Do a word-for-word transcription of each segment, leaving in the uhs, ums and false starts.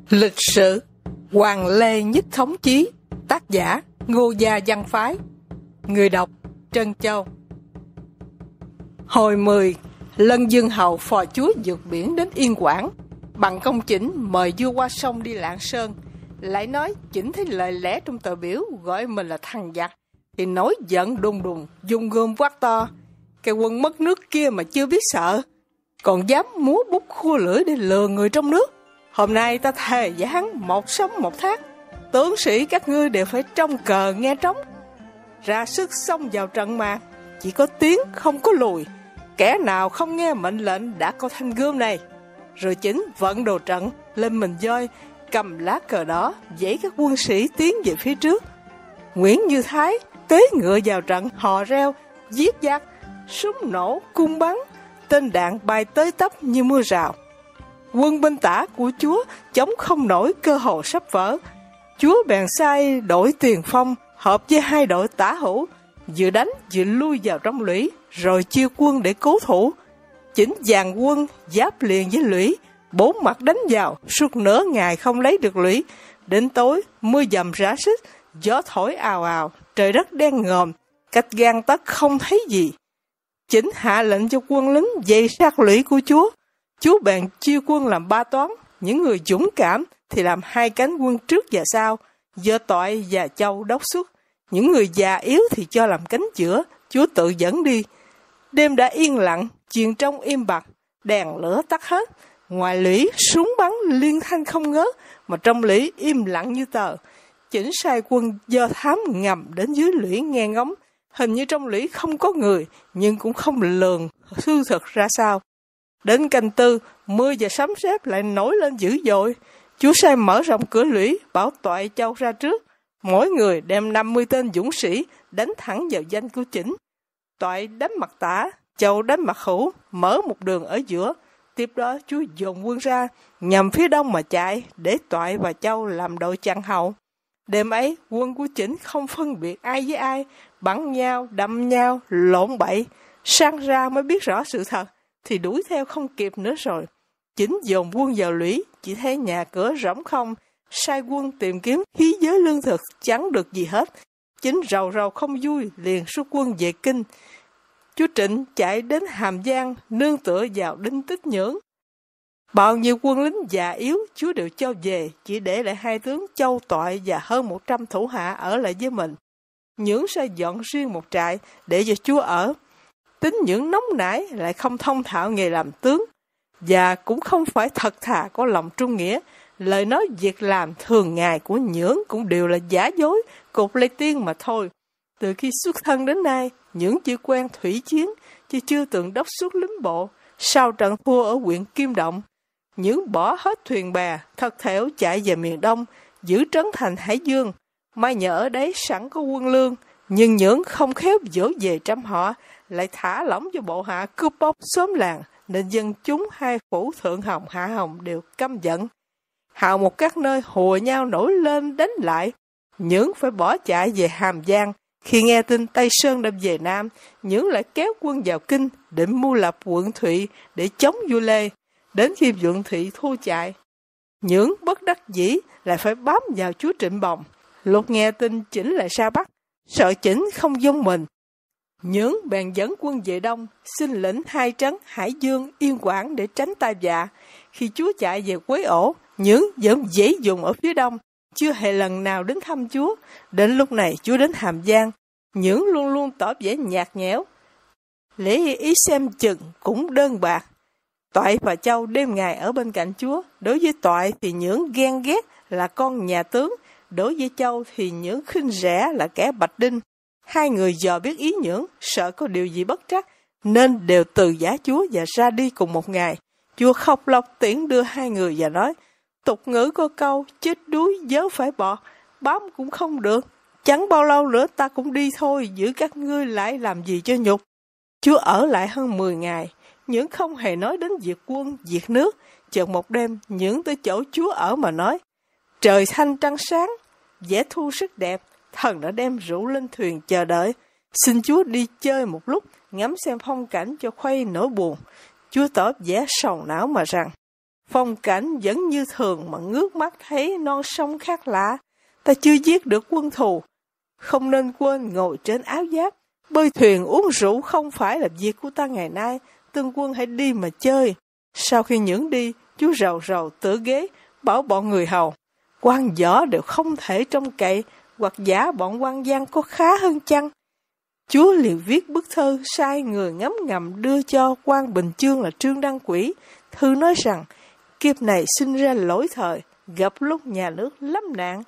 Lịch sử Hoàng Lê Nhất Thống Chí. Tác giả Ngô Gia Văn Phái. Người đọc Trân Châu. Hồi mười, Lân Dương Hầu phò chúa vượt biển đến Yên Quảng. Bằng công Chỉnh mời vua qua sông đi Lạng Sơn. Lại nói Chỉnh thấy lời lẽ trong tờ biểu gọi mình là thằng giặc, thì nổi giận đùng đùng, dùng gươm quát to: cái quân mất nước kia mà chưa biết sợ, còn dám múa bút khua lưỡi để lừa người trong nước. Hôm nay ta thề với hắn một sống một thác, tướng sĩ các ngươi đều phải trông cờ nghe trống, ra sức xông vào trận mà, chỉ có tiến không có lùi. Kẻ nào không nghe mệnh lệnh đã có thanh gươm này. Rồi Chỉnh vận đồ trận lên mình voi, cầm lá cờ đỏ dãy các quân sĩ tiến về phía trước. Nguyễn Như Thái tế ngựa vào trận, hò reo giết giặc, súng nổ cung bắn, tên đạn bay tới tấp như mưa rào. Quân binh tả của chúa chống không nổi, cơ hồ sắp vỡ. Chúa bèn sai đội tiền phong hợp với hai đội tả hữu, vừa đánh vừa lui vào trong lũy, rồi chia quân để cố thủ. Chỉnh dàn quân giáp liền với lũy, bốn mặt đánh vào, suốt nửa ngày không lấy được lũy. Đến tối mưa dầm rã rít, gió thổi ào ào, trời đất đen ngòm, cách gan tấc không thấy gì. Chỉnh hạ lệnh cho quân lính dày sát lũy của chúa. Chúa bèn chia quân làm ba toán, những người dũng cảm thì làm hai cánh quân trước và sau, do Toại và Châu đốc xuất. Những người già yếu thì cho làm cánh giữa, chúa tự dẫn đi. Đêm đã yên lặng, chiền trong im bặt, đèn lửa tắt hết. Ngoài lũy súng bắn liên thanh không ngớt, mà trong lũy im lặng như tờ. Chỉnh sai quân do thám ngầm đến dưới lũy nghe ngóng. Hình như trong lũy không có người, nhưng cũng không lường sự thật ra sao. Đến canh tư, mưa và sấm sét lại nổi lên dữ dội. Chúa sai mở rộng cửa lũy, bảo Toại Châu ra trước. Mỗi người đem năm mươi tên dũng sĩ đánh thẳng vào danh của Chỉnh. Toại đánh mặt tả, Châu đánh mặt hữu, mở một đường ở giữa. Tiếp đó Chúa dồn quân ra, nhằm phía đông mà chạy, để Toại và Châu làm đội chặn hậu. Đêm ấy, quân của Chỉnh không phân biệt ai với ai, bắn nhau, đâm nhau, lộn bậy. Sang ra mới biết rõ sự thật, thì đuổi theo không kịp nữa rồi. Chỉnh dồn quân vào lũy, chỉ thấy nhà cửa rỗng không, sai quân tìm kiếm khí giới lương thực, chẳng được gì hết. Chỉnh rầu rầu không vui, liền rút quân về kinh. Chúa Trịnh chạy đến Hàm Giang, nương tựa vào Đinh Tích Nhưỡng. Bao nhiêu quân lính già yếu, chúa đều cho về, chỉ để lại hai tướng Châu Toại và hơn một trăm thủ hạ ở lại với mình. Nhưỡng sai dọn riêng một trại để cho chúa ở. Tính Nhưỡng nóng nảy, lại không thông thạo nghề làm tướng, và cũng không phải thật thà có lòng trung nghĩa. Lời nói việc làm thường ngày của Nhưỡng cũng đều là giả dối, cột lê tiên mà thôi. Từ khi xuất thân đến nay, Nhưỡng chỉ quen thủy chiến, chứ chưa từng đốc xuất lính bộ. Sau trận thua ở huyện Kim Động, Nhưỡng bỏ hết thuyền bè, thất thểu chạy về miền Đông, giữ trấn thành Hải Dương. May nhờ ở đấy sẵn có quân lương, nhưng Nhưỡng không khéo dỗ về trăm họ, lại thả lỏng cho bộ hạ cướp bóc xóm làng, nên dân chúng hai phủ Thượng Hồng Hạ Hồng đều căm giận. Hào một các nơi hùa nhau nổi lên đánh lại. Nhưỡng phải bỏ chạy về Hàm Giang. Khi nghe tin Tây Sơn đã về Nam, Nhưỡng lại kéo quân vào Kinh, định mưu lập quận Thụy để chống vua Lê. Đến khi quận Thụy thua chạy, Nhưỡng bất đắc dĩ lại phải bám vào chúa Trịnh Bồng. Lúc nghe tin Chỉnh lại ra Bắc, sợ Chỉnh không dung mình, Nhưỡng bèn dẫn quân về Đông, xin lĩnh hai trấn Hải Dương, Yên Quảng để tránh tai vạ. Khi chúa chạy về Quế Ổ, Nhưỡng vẫn dễ dùng ở phía Đông, chưa hề lần nào đến thăm chúa. Đến lúc này chúa đến Hàm Giang, Nhưỡng luôn luôn tỏ vẻ nhạt nhẽo, lễ ý xem chừng cũng đơn bạc. Toại và Châu đêm ngày ở bên cạnh chúa. Đối với Toại thì Nhưỡng ghen ghét là con nhà tướng, đối với Châu thì Nhưỡng khinh rẻ là kẻ bạch đinh. Hai người dò biết ý Nhưỡng, sợ có điều gì bất trắc, nên đều từ giả chúa và ra đi cùng một ngày. Chúa khóc lóc tiễn đưa hai người và nói: tục ngữ có câu, chết đuối vớ phải bọ, bám cũng không được. Chẳng bao lâu nữa ta cũng đi thôi, giữ các ngươi lại làm gì cho nhục. Chúa ở lại hơn mười ngày, Nhưỡng không hề nói đến việc quân, việc nước. Chợt một đêm, Nhưỡng tới chỗ chúa ở mà nói: trời thanh trăng sáng, vẻ thu rất đẹp, thần đã đem rượu lên thuyền chờ đợi. Xin chúa đi chơi một lúc, ngắm xem phong cảnh cho khuây nỗi buồn. Chúa tỏ vẻ sầu não mà rằng: Phong cảnh vẫn như thường mà ngước mắt thấy non sông khác lạ. Ta chưa giết được quân thù, không nên quên ngồi trên áo giáp. Bơi thuyền uống rượu không phải là việc của ta ngày nay, tương quân hãy đi mà chơi. Sau khi nhưỡng đi, chú rầu rầu tựa ghế, bảo bọn người hầu, quan võ đều không thể trông cậy, hoặc giả bọn quan gian có khá hơn chăng? Chúa liền viết bức thư sai người ngấm ngầm đưa cho quan Bình Chương là Trương Đăng Quỹ. Thư nói rằng, kiếp này sinh ra lỗi thời, gặp lúc nhà nước lắm nạn.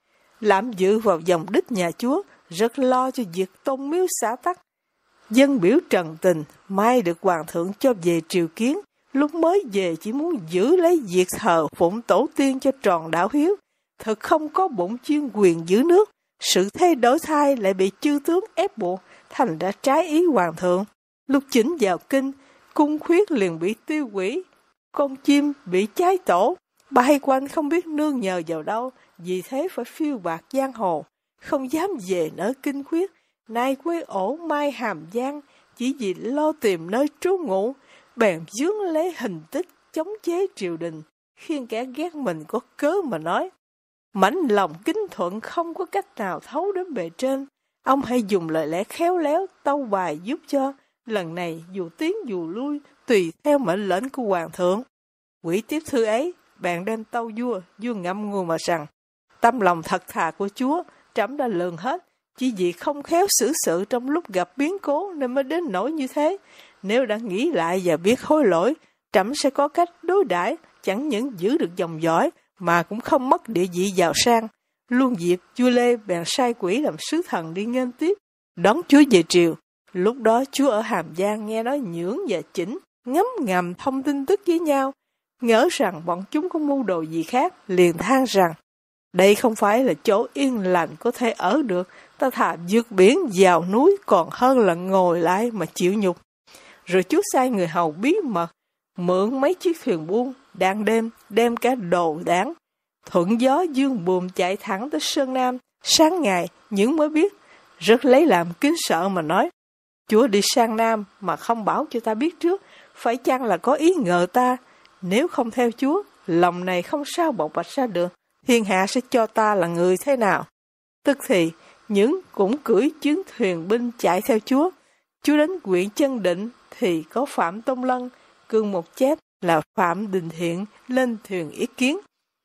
Làm dự vào dòng đích nhà Chúa, rất lo cho việc tôn miếu xã tắc. Dân biểu trần tình, mai được hoàng thượng cho về triều kiến, lúc mới về chỉ muốn giữ lấy việc thờ phụng tổ tiên cho tròn đạo hiếu, thật không có bổn chuyên quyền giữ nước. Sự thay đổi thay lại bị chư tướng ép buộc, thành ra trái ý hoàng thượng. Lúc chỉnh vào kinh, cung khuyết liền bị tiêu hủy, con chim bị cháy tổ, bay quanh không biết nương nhờ vào đâu, vì thế phải phiêu bạt giang hồ, không dám về nơi kinh khuyết. Nay quê ổ Mai Hàm Giang, chỉ vì lo tìm nơi trú ngụ, bèn dướng lấy hình tích chống chế triều đình, khiến kẻ ghét mình có cớ mà nói. Mãnh lòng kính thuận không có cách nào thấu đến bề trên, ông hãy dùng lời lẽ khéo léo tâu bài giúp cho, lần này dù tiến dù lui, tùy theo mệnh lệnh của hoàng thượng. Quỷ tiếp thư ấy, bạn đem tâu vua, vua ngậm ngùi mà rằng, tâm lòng thật thà của chúa, trẫm đã lường hết, chỉ vì không khéo xử sự trong lúc gặp biến cố nên mới đến nỗi như thế. Nếu đã nghĩ lại và biết hối lỗi, trẫm sẽ có cách đối đãi, chẳng những giữ được dòng dõi, mà cũng không mất địa vị giàu sang. Luôn dịp, vua Lê bèn sai quỷ làm sứ thần đi nghênh tiếp, đón chúa về triều. Lúc đó chúa ở Hàm Giang nghe nói Nhưỡng và Chỉnh ngấm ngầm thông tin tức với nhau, ngỡ rằng bọn chúng có mưu đồ gì khác, liền than rằng, đây không phải là chỗ yên lành có thể ở được, ta thà vượt biển vào núi còn hơn là ngồi lại mà chịu nhục. Rồi chúa sai người hầu bí mật, mượn mấy chiếc thuyền buôn, đang đêm đem cả đồ đảng, thuận gió dương buồm chạy thẳng tới Sơn Nam. Sáng ngày, Nhưỡng mới biết, rất lấy làm kính sợ mà nói, chúa đi sang Nam mà không bảo cho ta biết trước, phải chăng là có ý ngờ ta? Nếu không theo chúa, lòng này không sao bộc bạch ra được, thiên hạ sẽ cho ta là người thế nào? Tức thì, Nhưỡng cũng cưỡi chuyến thuyền binh chạy theo chúa. Chúa đến huyện Chân Định thì có Phạm Tông Lân, cương một chép là Phạm Đình Thiện lên thuyền ý kiến.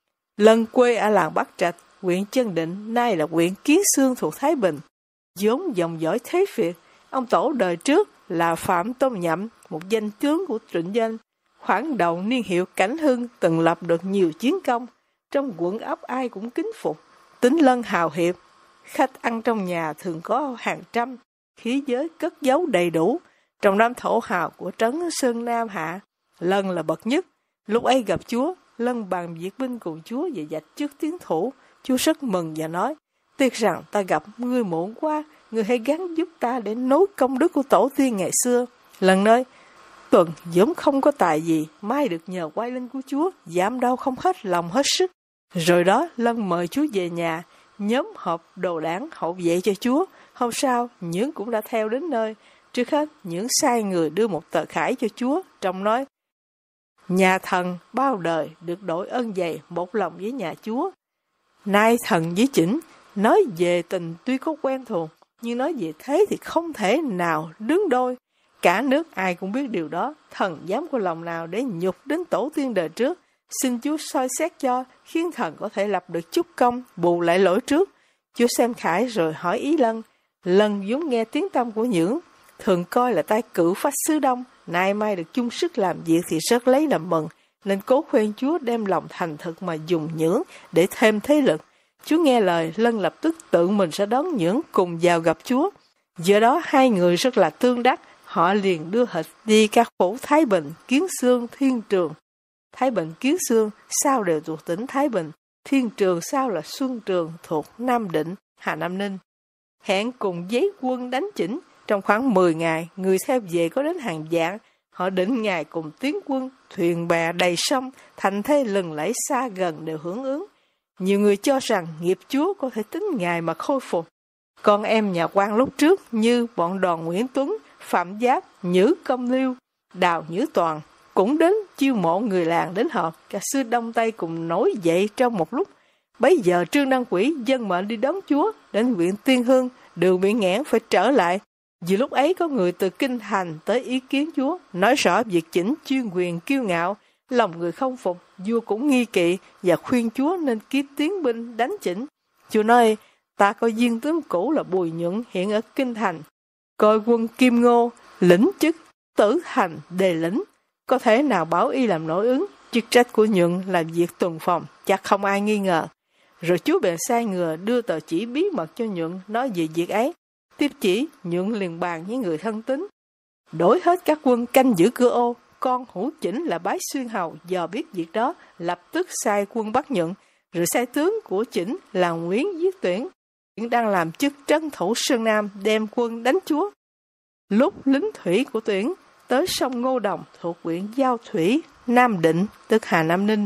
Lân quê ở làng Bắc Trạch, huyện Chân Định, nay là huyện Kiến Xương thuộc Thái Bình. Vốn dòng dõi thế Việt, ông tổ đời trước là Phạm Tôn Nhậm, một danh tướng của Trịnh Doanh. Khoảng đầu niên hiệu Cảnh Hưng từng lập được nhiều chiến công, trong quận ấp ai cũng kính phục. Tính Lân hào hiệp, khách ăn trong nhà thường có hàng trăm, khí giới cất giấu đầy đủ. Trong đám thổ hào của trấn Sơn Nam Hạ, Lân là bậc nhất. Lúc ấy gặp chúa, Lân bàn việc binh cùng chúa và dạch trước tiến thủ. Chúa rất mừng và nói, tiếc rằng ta gặp ngươi muộn quá, ngươi hãy gắng giúp ta để nối công đức của tổ tiên ngày xưa. Lân nói, tuần vốn không có tài gì, mai được nhờ quay lưng của chúa, giảm đau không hết lòng hết sức. Rồi đó, Lân mời chúa về nhà, nhóm họp đồ đảng hậu vệ cho chúa. Hôm sau, Nhưỡng cũng đã theo đến nơi. Trước hết, Nhưỡng sai người đưa một tờ khải cho chúa, trong nói, nhà thần bao đời được đổi ơn dày một lòng với nhà chúa. Nay thần với Chỉnh nói về tình tuy có quen thuộc, nhưng nói về thế thì không thể nào đứng đôi. Cả nước ai cũng biết điều đó, thần dám có lòng nào để nhục đến tổ tiên đời trước. Xin chúa soi xét cho, khiến thần có thể lập được chút công, bù lại lỗi trước. Chúa xem khải rồi hỏi ý Lân. Lân vốn nghe tiếng tăm của Nhưỡng, thường coi là tay cử phách xứ Đông, nay mai được chung sức làm việc thì rất lấy làm mừng, nên cố khuyên chúa đem lòng thành thực mà dùng Nhưỡng để thêm thế lực. Chúa nghe lời, Lân lập tức tự mình sẽ đón Nhưỡng cùng vào gặp chúa. Giờ đó hai người rất là tương đắc, họ liền đưa hịch đi các phủ Thái Bình, Kiến Xương, Thiên Trường. Thái Bình, Kiến Xương sau đều thuộc tỉnh Thái Bình, Thiên Trường sau là Xuân Trường thuộc Nam Định, Hà Nam Ninh. Hẹn cùng giấy quân đánh Chỉnh. Trong khoảng mười ngày, người theo về có đến hàng vạn. Họ định ngày cùng tiến quân, thuyền bè đầy sông, thành thế lừng lẫy xa gần đều hưởng ứng. Nhiều người cho rằng nghiệp chúa có thể tính ngày mà khôi phục. Con em nhà quan lúc trước như bọn Đoàn Nguyễn Tuấn, Phạm Giáp, Nhữ Công Liêu, Đào Nhữ Toàn cũng đến chiêu mộ người làng đến họp, cả xứ Đông Tây cùng nổi dậy trong một lúc. Bấy giờ Trương Đăng Quỷ dân mệnh đi đón Chúa đến huyện Tiên Hưng, đường bị nghẽn phải trở lại. Vì lúc ấy có người từ Kinh Thành tới ý kiến Chúa, nói rõ việc chỉnh chuyên quyền kiêu ngạo, lòng người không phục, vua cũng nghi kỵ và khuyên Chúa nên kiếp tiến binh đánh chỉnh. Chúa nói, ta có viên tướng cũ là Bùi Nhuận hiện ở Kinh Thành, coi quân Kim Ngô, lĩnh chức, Tử Thành, đề lĩnh, có thể nào bảo y làm nội ứng, chức trách của Nhuận là việc tuần phòng, chắc không ai nghi ngờ. Rồi Chúa bèn sai người đưa tờ chỉ bí mật cho Nhuận nói về việc ấy. Tiếp chỉ, Nhuận liền bàn với người thân tín, đổi hết các quân canh giữ cửa ô. Con Hữu Chỉnh là Bái Xuyên Hầu dò biết việc đó, lập tức sai quân bắt Nhuận, rồi sai tướng của Chỉnh là Nguyễn Viết Tuyển, Tuyển đang làm chức trấn thủ Sơn Nam, đem quân đánh Chúa. Lúc lính thủy của Tuyển tới sông Ngô Đồng thuộc huyện Giao Thủy, Nam Định, tức Hà Nam Ninh,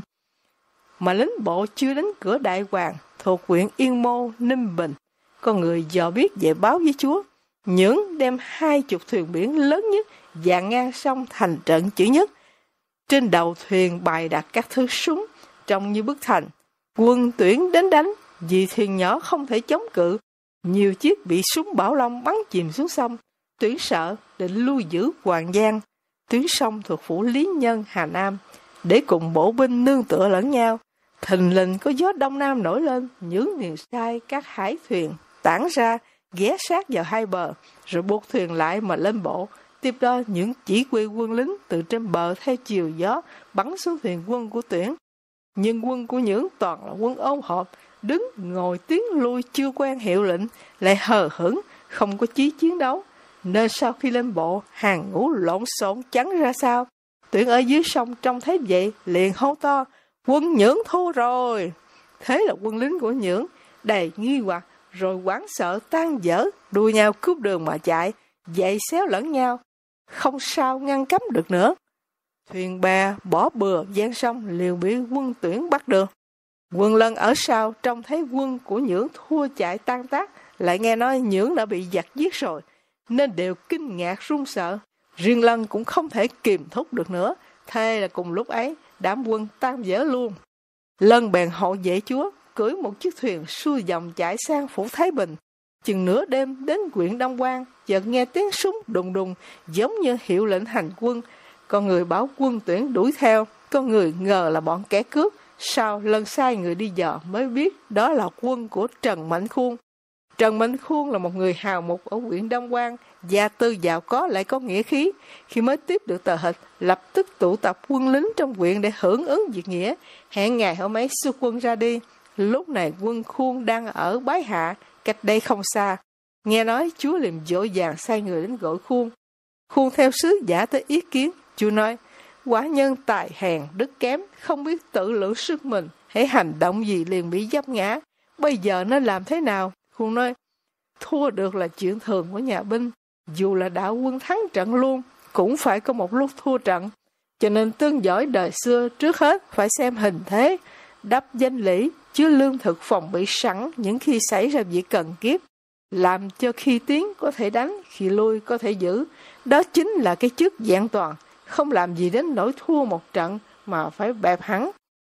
mà lính bộ chưa đến cửa Đại Hoàng thuộc huyện Yên Mô, Ninh Bình, có người dò biết về báo với Chúa. Nhưỡng đem hai chục thuyền biển lớn nhất dàn ngang sông thành trận chữ nhất. Trên đầu thuyền bày đặt các thứ súng, trông như bức thành. Quân Tuyển đến đánh, vì thuyền nhỏ không thể chống cự. Nhiều chiếc bị súng Bảo Long bắn chìm xuống sông. Tuyển sợ, định lui giữ Hoàng Giang, tuyến sông thuộc phủ Lý Nhân, Hà Nam, để cùng bổ binh nương tựa lẫn nhau. Thình lình có gió đông nam nổi lên, Nhưỡng liền sai các hải thuyền tản ra, ghé sát vào hai bờ, rồi buộc thuyền lại mà lên bộ. Tiếp đó Nhưỡng chỉ huy quân lính từ trên bờ theo chiều gió bắn xuống thuyền quân của Tuyển. Nhưng quân của Nhưỡng toàn là quân ôm họp, đứng ngồi tiến lui chưa quen hiệu lệnh, lại hờ hững, không có chí chiến đấu. Nên sau khi lên bộ, hàng ngũ lộn xộn chắn ra sao. Tuyển ở dưới sông trông thấy vậy, liền hô to, quân Nhưỡng thua rồi. Thế là quân lính của Nhưỡng đầy nghi hoặc, rồi hoảng sợ tan vỡ, đua nhau cướp đường mà chạy, dậy xéo lẫn nhau, không sao ngăn cấm được nữa. Thuyền bè bỏ bừa gian sông, liền bị quân Tuyển bắt được. Quân Lân ở sau trông thấy quân của Nhưỡng thua chạy tan tác, lại nghe nói Nhưỡng đã bị giặc giết rồi, nên đều kinh ngạc run sợ. Riêng Lân cũng không thể kìm thúc được nữa, thế là cùng lúc ấy đám quân tan vỡ luôn. Lân bèn hộ vệ Chúa, cưỡi một chiếc thuyền xuôi dòng chạy sang phủ Thái Bình. Chừng nửa đêm đến huyện Đông Quan, chợt nghe tiếng súng đùng đùng giống như hiệu lệnh hành quân. Con người bảo quân Tuyển đuổi theo, con người ngờ là bọn kẻ cướp. Sau Lân sai người đi dò mới biết đó là quân của Trần Mạnh Khuôn. Trần Mạnh Khuôn là một người hào mục ở huyện Đông Quan, gia tư giàu có lại có nghĩa khí. Khi mới tiếp được tờ hịch, lập tức tụ tập quân lính trong huyện để hưởng ứng việc nghĩa, hẹn ngày hôm ấy xuất quân ra đi. Lúc này quân Khuôn đang ở Bái Hạ, cách đây không xa. Nghe nói Chúa liền vội vàng sai người đến gọi Khuôn. Khuôn theo sứ giả tới ý kiến. Chúa nói, quả nhân tài hèn đức kém, không biết tự lượng sức mình, hãy hành động gì liền bị vấp ngã. Bây giờ nên làm thế nào? Khuôn nói, thua được là chuyện thường của nhà binh, dù là đạo quân thắng trận luôn, cũng phải có một lúc thua trận. Cho nên tương giỏi đời xưa trước hết phải xem hình thế, đắp danh lý, chứa lương thực phòng bị sẵn những khi xảy ra việc cần kiếp, làm cho khi tiến có thể đánh, khi lui có thể giữ. Đó chính là cái chức vẹn toàn, không làm gì đến nỗi thua một trận mà phải bẹp hẳn.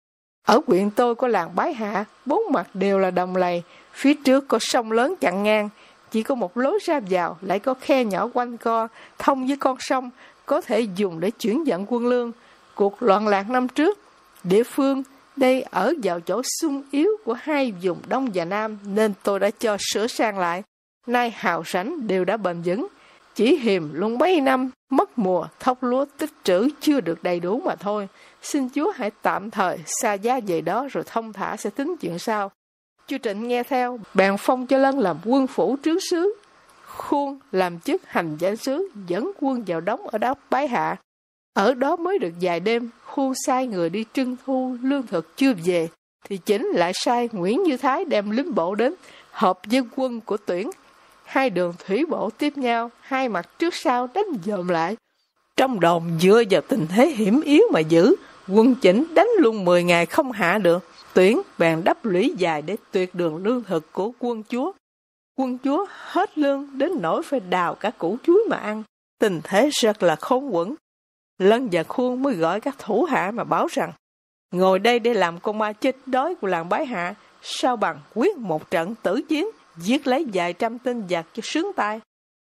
Ở huyện tôi có làng Bái Hạ, bốn mặt đều là đồng lầy, phía trước có sông lớn chặn ngang, chỉ có một lối ra vào, lại có khe nhỏ quanh co, thông với con sông, có thể dùng để chuyển dẫn quân lương. Cuộc loạn lạc năm trước, địa phương đây ở vào chỗ sung yếu của hai vùng Đông và Nam, nên tôi đã cho sửa sang lại. Nay hào sảnh đều đã bền vững, chỉ hiềm luôn mấy năm, mất mùa, thóc lúa tích trữ chưa được đầy đủ mà thôi. Xin Chúa hãy tạm thời xa giá về đó, rồi thông thả sẽ tính chuyện sau. Chúa Trịnh nghe theo, bèn phong cho Lân làm quân phủ trướng sứ, Khuôn làm chức hành danh sứ, dẫn quân vào đóng ở đó Bái Hạ. Ở đó mới được vài đêm, Khuôn sai người đi trưng thu lương thực chưa về, thì Chỉnh lại sai Nguyễn Như Thái đem lính bộ đến, hợp với quân của Tuyển. Hai đường thủy bộ tiếp nhau, hai mặt trước sau đánh dòm lại. Trong đồn dựa vào tình thế hiểm yếu mà giữ, quân Chỉnh đánh luôn mười ngày không hạ được. Tuyển bèn đắp lũy dài để tuyệt đường lương thực của quân Chúa. Quân Chúa hết lương đến nỗi phải đào cả củ chuối mà ăn. Tình thế rất là khốn quẫn. Lân và Khuôn mới gọi các thủ hạ mà bảo rằng, ngồi đây để làm con ma chết đói của làng Bái Hạ, sao bằng quyết một trận tử chiến, giết lấy vài trăm tên giặc cho sướng tay.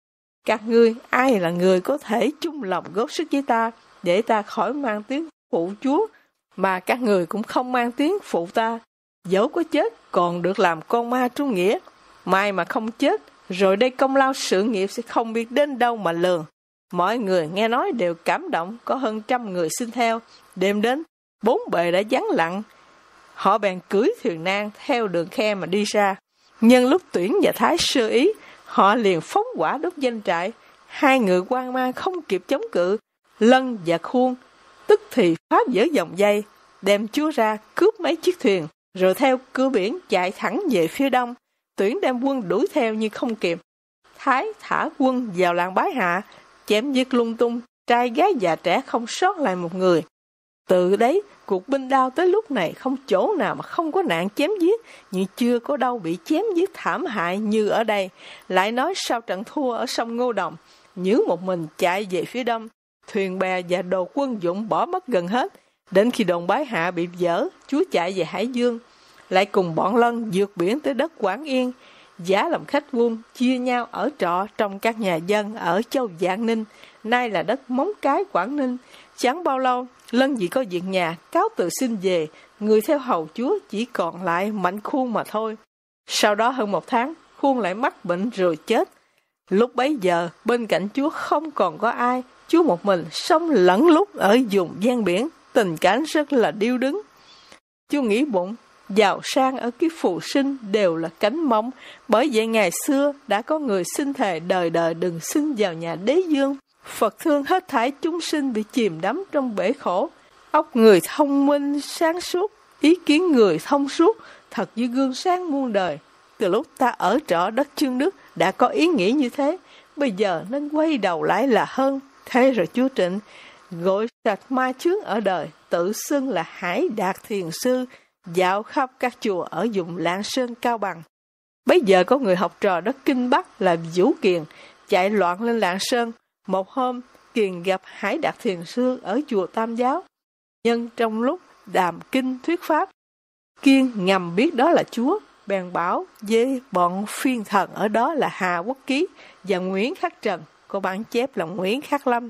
Các ngươi ai là người có thể chung lòng góp sức với ta, để ta khỏi mang tiếng phụ Chúa, mà các người cũng không mang tiếng phụ ta. Dẫu có chết còn được làm con ma trung nghĩa, mai mà không chết, rồi đây công lao sự nghiệp sẽ không biết đến đâu mà lường. Mọi người nghe nói đều cảm động, có hơn trăm người xin theo. Đêm đến, bốn bề đã vắng lặng. Họ bèn cưỡi thuyền nan theo đường khe mà đi ra. Nhân lúc Tuyển và Thái sơ ý, họ liền phóng hỏa đốt doanh trại. Hai người quan mang không kịp chống cự. Lân và Khuôn tức thì phá vỡ dòng dây, đem Chúa ra cướp mấy chiếc thuyền, rồi theo cửa biển chạy thẳng về phía đông. Tuyển đem quân đuổi theo nhưng không kịp. Thái thả quân vào làng Bái Hạ, chém giết lung tung, trai gái già trẻ không sót lại một người. Từ đấy, cuộc binh đao tới lúc này không chỗ nào mà không có nạn chém giết, nhưng chưa có đâu bị chém giết thảm hại như ở đây. Lại nói sau trận thua ở sông Ngô Đồng, Nhữ một mình chạy về phía đông, thuyền bè và đồ quân dụng bỏ mất gần hết. Đến khi đồn Bái Hạ bị vỡ, Chúa chạy về Hải Dương, lại cùng bọn Lân vượt biển tới đất Quảng Yên, giả làm khách vuông, chia nhau ở trọ trong các nhà dân ở châu Vạn Ninh, nay là đất Móng Cái, Quảng Ninh. Chẳng bao lâu, Lân vì có việc nhà, cáo từ xin về, người theo hầu Chúa chỉ còn lại Mạnh Khuôn mà thôi. Sau đó hơn một tháng, Khuôn lại mắc bệnh rồi chết. Lúc bấy giờ, bên cạnh Chúa không còn có ai, Chúa một mình sống lẫn lúc ở vùng ven biển, tình cảnh rất là điêu đứng. Chúa nghĩ bụng, giàu sang ở kiếp phù sinh đều là cánh mong, bởi vậy ngày xưa đã có người xin thề đời đời đừng sinh vào nhà đế dương. Phật thương hết thảy chúng sinh bị chìm đắm trong bể khổ. Óc người thông minh sáng suốt, ý kiến người thông suốt, thật như gương sáng muôn đời. Từ lúc ta ở trọ đất Chương Đức đã có ý nghĩ như thế, bây giờ nên quay đầu lại là hơn. Thế rồi Chúa Trịnh gọi sạch ma chướng ở đời, tự xưng là Hải Đạt Thiền Sư, dạo khắp các chùa ở vùng Lạng Sơn, Cao Bằng. Bây giờ có người học trò đất Kinh Bắc là Vũ Kiền chạy loạn lên Lạng Sơn. Một hôm, Kiền gặp Hải Đạt Thiền Sư ở chùa Tam Giáo. Nhưng trong lúc đàm kinh thuyết pháp, Kiên ngầm biết đó là Chúa, bèn bảo với bọn phiên thần ở đó là Hà Quốc Ký và Nguyễn Khắc Trần, có bản chép là Nguyễn Khắc Lâm.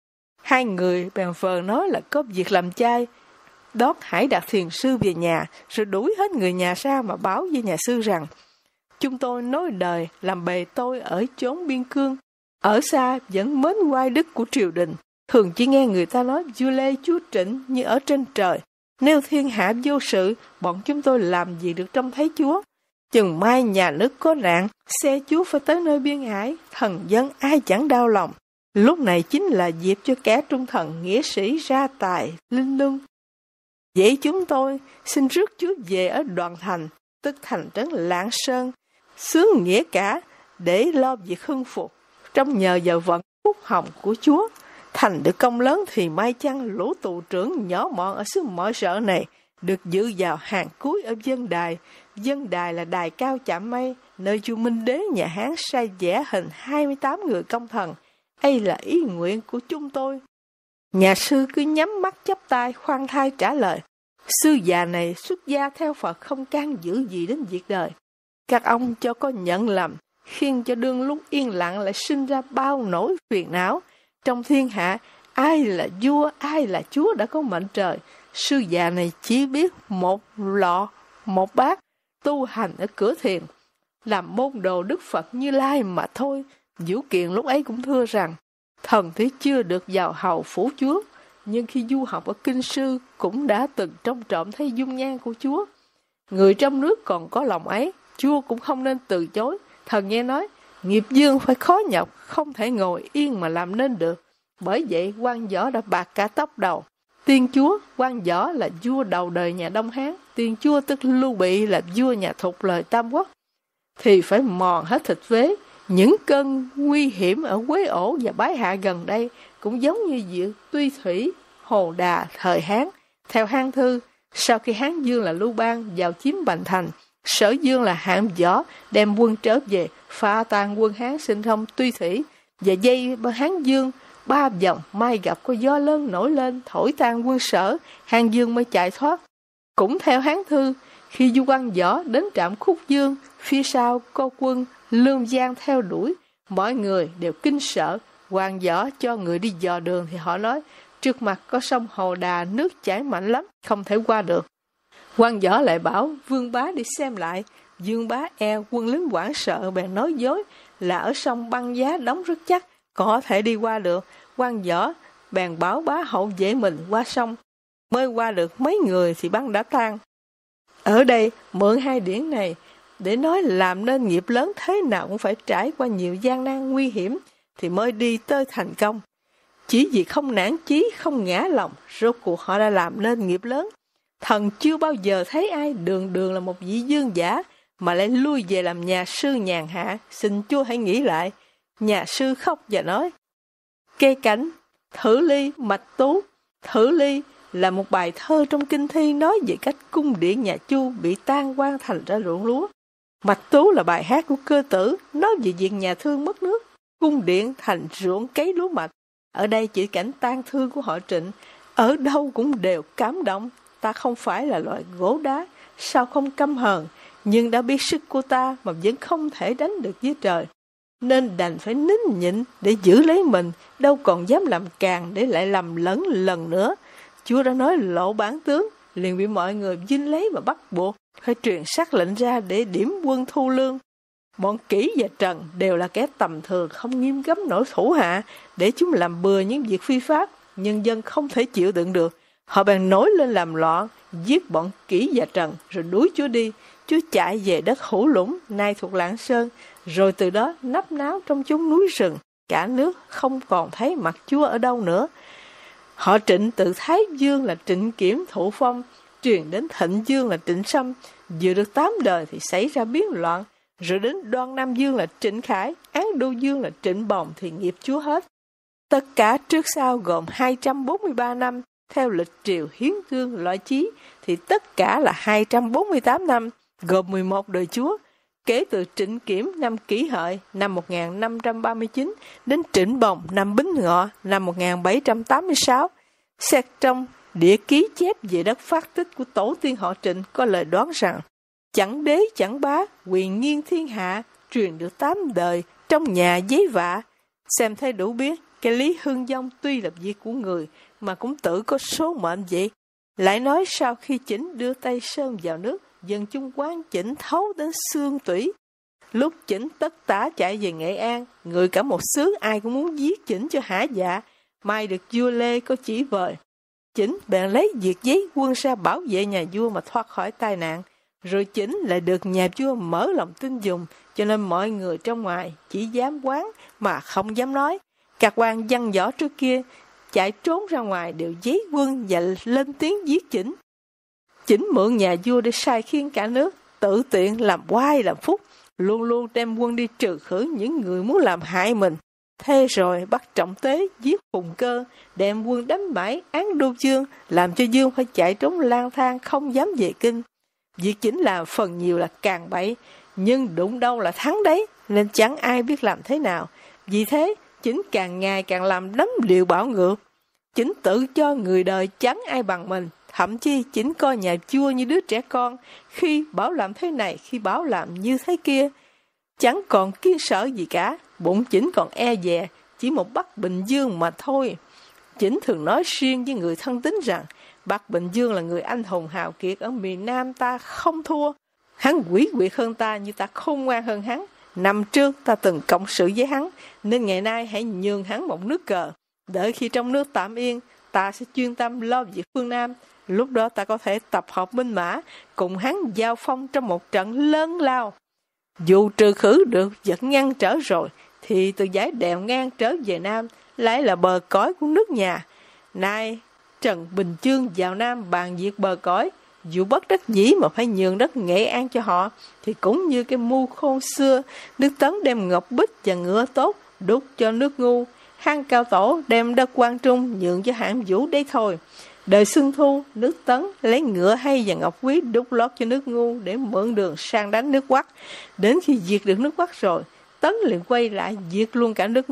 Hai người bèn vờ nói là có việc làm chay, đón Hải Đạt Thiền Sư về nhà, rồi đuổi hết người nhà ra mà báo với nhà sư rằng, chúng tôi nối đời làm bề tôi ở chốn biên cương, ở xa vẫn mến oai đức của triều đình, thường chỉ nghe người ta nói vua Lê Chúa Trịnh như ở trên trời. Nếu thiên hạ vô sự, bọn chúng tôi làm gì được trông thấy Chúa? Chừng mai nhà nước có nạn, xe Chúa phải tới nơi biên ải, thần dân ai chẳng đau lòng. Lúc này chính là dịp cho kẻ trung thần nghĩa sĩ ra tài, linh lung. Vậy chúng tôi xin rước Chúa về ở Đoàn Thành, tức thành trấn Lạng Sơn, xướng nghĩa cả để lo việc hưng phục. Trong nhờ giờ vận phúc hồng của Chúa, thành được công lớn thì may chăng lũ tù trưởng nhỏ mọn ở xứ mọi sợ này được dự vào hàng cuối ở Vân Đài. Vân Đài là đài cao chạm mây, nơi vua Minh Đế nhà Hán sai vẽ hình hai mươi tám người công thần. Đây là ý nguyện của chúng tôi. Nhà sư cứ nhắm mắt chắp tay khoan thai trả lời. Sư già này xuất gia theo Phật không can dự gì đến việc đời. Các ông cho có nhận lầm, khiến cho đương lúc yên lặng lại sinh ra bao nỗi phiền não. Trong thiên hạ, ai là vua, ai là chúa đã có mệnh trời. Sư già này chỉ biết một lọ, một bát, tu hành ở cửa thiền, làm môn đồ Đức Phật Như Lai mà thôi. Vũ Kiền lúc ấy cũng thưa rằng, thần thì chưa được vào hầu phủ Chúa, nhưng khi du học ở Kinh Sư cũng đã từng trông trộm thấy dung nhan của Chúa. Người trong nước còn có lòng ấy, Chúa cũng không nên từ chối. Thần nghe nói, nghiệp dương phải khó nhọc, không thể ngồi yên mà làm nên được. Bởi vậy quan Võ đã bạc cả tóc đầu. Tiên Chúa, quan Võ là vua đầu đời nhà Đông Hán, Tiên Chúa tức Lưu Bị là vua nhà Thục lời Tam Quốc, thì phải mòn hết thịt vế. Những cơn nguy hiểm ở Quế Ổ và Bái Hạ gần đây cũng giống như việc Tuy Thủy, Hồ Đà thời Hán. Theo Hán Thư, sau khi Hán Dương là Lưu Bang vào chiếm Bành Thành, Sở Dương là Hạng Võ đem quân trở về phá tan quân Hán sinh thông Tuy Thủy và dây Hán Dương ba vòng mai gặp có gió lớn nổi lên, thổi tan quân Sở, Hán Dương mới chạy thoát. Cũng theo Hán Thư, khi Du Quang Võ đến trạm Khúc Dương, phía sau có quân Lương Giang theo đuổi, mọi người đều kinh sợ. Quang Võ cho người đi dò đường thì họ nói, trước mặt có sông Hồ Đà, nước chảy mạnh lắm, không thể qua được. Quang Võ lại bảo Vương Bá đi xem lại. Dương Bá e quân lính hoảng sợ bèn nói dối là ở sông băng giá đóng rất chắc, có thể đi qua được. Quang Võ bèn bảo bá hậu vệ mình qua sông, mới qua được mấy người thì băng đã tan. Ở đây mượn hai điển này để nói làm nên nghiệp lớn thế nào cũng phải trải qua nhiều gian nan nguy hiểm thì mới đi tới thành công. Chỉ vì không nản chí, không ngã lòng, rốt cuộc họ đã làm nên nghiệp lớn. Thần chưa bao giờ thấy ai đường đường là một vị dương giả mà lại lui về làm nhà sư nhàn hạ. Xin Chúa hãy nghĩ lại. Nhà sư khóc và nói, cây cảnh, Thử Ly, Mạch Tú. Thử Ly là một bài thơ trong kinh thi nói về cách cung điện nhà Chu bị tan hoang thành ra ruộng lúa. Mạch Tú là bài hát của Cơ Tử nói về việc nhà thương mất nước, cung điện thành ruộng cấy lúa mạch. Ở đây chỉ cảnh tang thương của họ Trịnh, ở đâu cũng đều cảm động. Ta không phải là loại gỗ đá, sao không căm hờn, nhưng đã biết sức của ta mà vẫn không thể đánh được với trời. Nên đành phải nín nhịn để giữ lấy mình, đâu còn dám làm càng để lại lầm lẫn lần nữa. Chúa đã nói lộ bản tướng, liền bị mọi người vinh lấy và bắt buộc, phải truyền sắc lệnh ra để điểm quân thu lương. Bọn Kỷ và Trần đều là kẻ tầm thường, không nghiêm cấm nổi thủ hạ, để chúng làm bừa những việc phi pháp, nhân dân không thể chịu đựng được. Họ bèn nổi lên làm loạn, giết bọn Kỷ và Trần, rồi đuổi Chúa đi. Chúa chạy về đất Hữu Lũng, nay thuộc Lạng Sơn, rồi từ đó nấp náo trong chốn núi rừng. Cả nước không còn thấy mặt Chúa ở đâu nữa. Họ Trịnh từ Thái Dương là Trịnh Kiểm thụ phong, truyền đến Thịnh Dương là Trịnh Sâm. Vừa được tám đời thì xảy ra biến loạn, rồi đến Đoan Nam Dương là Trịnh Khải, Án Đô Dương là Trịnh Bồng thì nghiệp Chúa hết. Tất cả trước sau gồm hai trăm bốn mươi ba năm, theo lịch triều Hiến Cương loại chí thì tất cả là hai trăm bốn mươi tám năm, gồm mười một đời Chúa. Kể từ Trịnh Kiểm năm Kỷ Hợi năm một nghìn năm trăm ba mươi chín đến Trịnh Bồng năm Bính Ngọ năm một nghìn bảy trăm tám mươi sáu. Xét trong địa ký chép về đất phát tích của tổ tiên họ Trịnh có lời đoán rằng chẳng đế chẳng bá, quyền nghiêng thiên hạ, truyền được tám đời trong nhà giấy vạ. Xem thấy đủ biết, cái lý hương vong tuy là việc của người mà cũng tự có số mệnh vậy. Lại nói sau khi Chỉnh đưa tay sơn vào nước, dân chúng quán Chỉnh thấu đến xương tủy. Lúc Chỉnh tất tả chạy về Nghệ An, người cả một xứ ai cũng muốn giết Chỉnh cho hả dạ. Mai được vua Lê có chỉ vời, Chỉnh bèn lấy việc giấy quân ra bảo vệ nhà vua mà thoát khỏi tai nạn. Rồi Chỉnh lại được nhà vua mở lòng tin dùng, cho nên mọi người trong ngoài chỉ dám quán mà không dám nói. Các quan văn võ trước kia chạy trốn ra ngoài đều giấy quân và lên tiếng giết Chỉnh. Chỉnh mượn nhà vua để sai khiến cả nước, tự tiện làm oai làm phúc, luôn luôn đem quân đi trừ khử những người muốn làm hại mình. Thế rồi bắt Trọng Tế giết Phùng Cơ, đem quân đánh bãi Án Đô Dương, làm cho Dương phải chạy trốn lang thang không dám về kinh. Việc Chỉnh làm phần nhiều là càng bậy, nhưng đụng đâu là thắng đấy, nên chẳng ai biết làm thế nào. Vì thế, Chỉnh càng ngày càng làm đấm điệu bảo ngược. Chỉnh tự cho người đời chẳng ai bằng mình, thậm chí Chỉnh coi nhà vua như đứa trẻ con, khi bảo làm thế này, khi bảo làm như thế kia. Chẳng còn kiên sợ gì cả, bụng Chỉnh còn e dè, chỉ một Bắc Bình Dương mà thôi. Chỉnh thường nói riêng với người thân tín rằng, Bắc Bình Dương là người anh hùng hào kiệt ở miền Nam ta không thua. Hắn quỷ quyệt hơn ta nhưng ta khôn ngoan hơn hắn. Năm trước ta từng cộng sự với hắn, nên ngày nay hãy nhường hắn một nước cờ. Đợi khi trong nước tạm yên, ta sẽ chuyên tâm lo việc phương Nam. Lúc đó ta có thể tập hợp binh mã, cùng hắn giao phong trong một trận lớn lao. Dù trừ khử được vật ngăn trở rồi, thì từ dải đèo ngang trở về Nam, lại là bờ cõi của nước nhà. Nay, Trần Bình Chương vào Nam bàn việc bờ cõi, dù bất đắc dĩ mà phải nhường đất Nghệ An cho họ, thì cũng như cái mưu khôn xưa, nước Tấn đem ngọc bích và ngựa tốt đúc cho nước Ngu, Hán Cao Tổ đem đất Quang Trung nhượng cho hạng Vũ đấy thôi. Đời Xuân Thu, nước Tấn lấy ngựa hay và ngọc quý đúc lót cho nước Ngu để mượn đường sang đánh nước Quắc. Đến khi diệt được nước Quắc rồi, Tấn liền quay lại diệt luôn cả nước Ngu,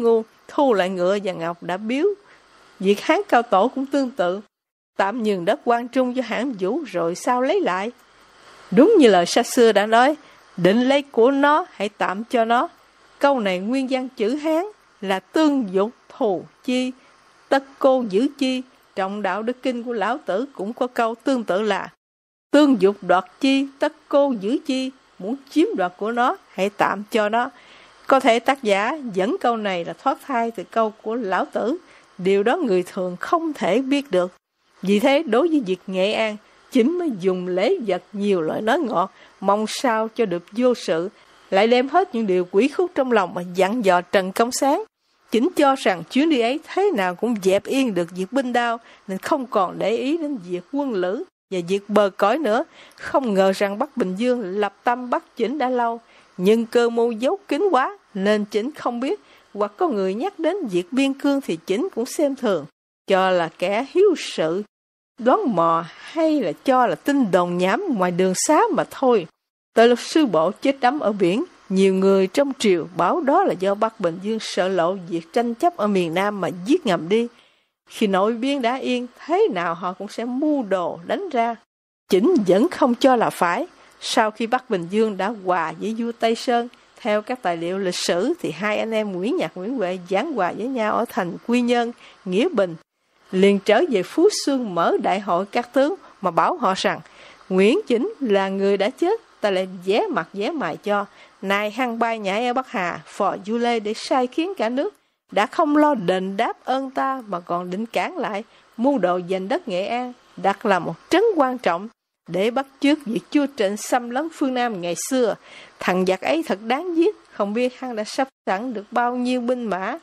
thu lại ngựa và ngọc đã biếu. Việc Hán Cao Tổ cũng tương tự, tạm nhường đất Quan Trung cho Hán Vũ rồi sao lấy lại. Đúng như lời xa xưa đã nói, định lấy của nó hãy tạm cho nó. Câu này nguyên văn chữ Hán là tương dục thù chi, tất cô giữ chi. Trong đạo đức kinh của Lão Tử cũng có câu tương tự là tương dục đoạt chi, tất cô giữ chi. Muốn chiếm đoạt của nó hãy tạm cho nó. Có thể tác giả dẫn câu này là thoát thai từ câu của Lão Tử. Điều đó người thường không thể biết được. Vì thế đối với việc Nghệ An, chính mới dùng lễ vật nhiều loại nói ngọt, mong sao cho được vô sự, lại đem hết những điều quỷ khúc trong lòng mà dặn dò Trần Công Sáng. Chính cho rằng chuyến đi ấy thế nào cũng dẹp yên được việc binh đao, nên không còn để ý đến việc quân lữ và việc bờ cõi nữa. Không ngờ rằng Bắc Bình Dương lập tâm bắt Chỉnh đã lâu, nhưng cơ mưu giấu kín quá nên Chỉnh không biết, hoặc có người nhắc đến việc biên cương thì Chỉnh cũng xem thường, cho là kẻ hiếu sự, đoán mò, hay là cho là tin đồn nhảm ngoài đường xá mà thôi. Tới lúc sư bộ chết đắm ở biển, nhiều người trong triều báo đó là do Bắc Bình Dương sợ lộ việc tranh chấp ở miền Nam mà giết ngầm đi. Khi nội biên đã yên, thế nào họ cũng sẽ mưu đồ đánh ra. Chỉnh vẫn không cho là phải. Sau khi Bắc Bình Dương đã hòa với vua Tây Sơn, theo các tài liệu lịch sử thì hai anh em Nguyễn Nhạc Nguyễn Huệ giảng hòa với nhau ở thành Quy Nhơn, Nghĩa Bình. Liền trở về Phú Xương mở đại hội các tướng mà bảo họ rằng Nguyễn Chỉnh là người đã chết, ta lại vẽ mặt vẽ mày cho. Nay hăng bay nhảy ở Bắc Hà, phò Du Lê để sai khiến cả nước, đã không lo đền đáp ơn ta mà còn định cản lại, mưu đồ giành đất Nghệ An, đặt là một trấn quan trọng để bắt chước việc Chúa Trịnh xâm lấn phương Nam ngày xưa. Thằng giặc ấy thật đáng giết, không biết hắn đã sắp sẵn được bao nhiêu binh mã,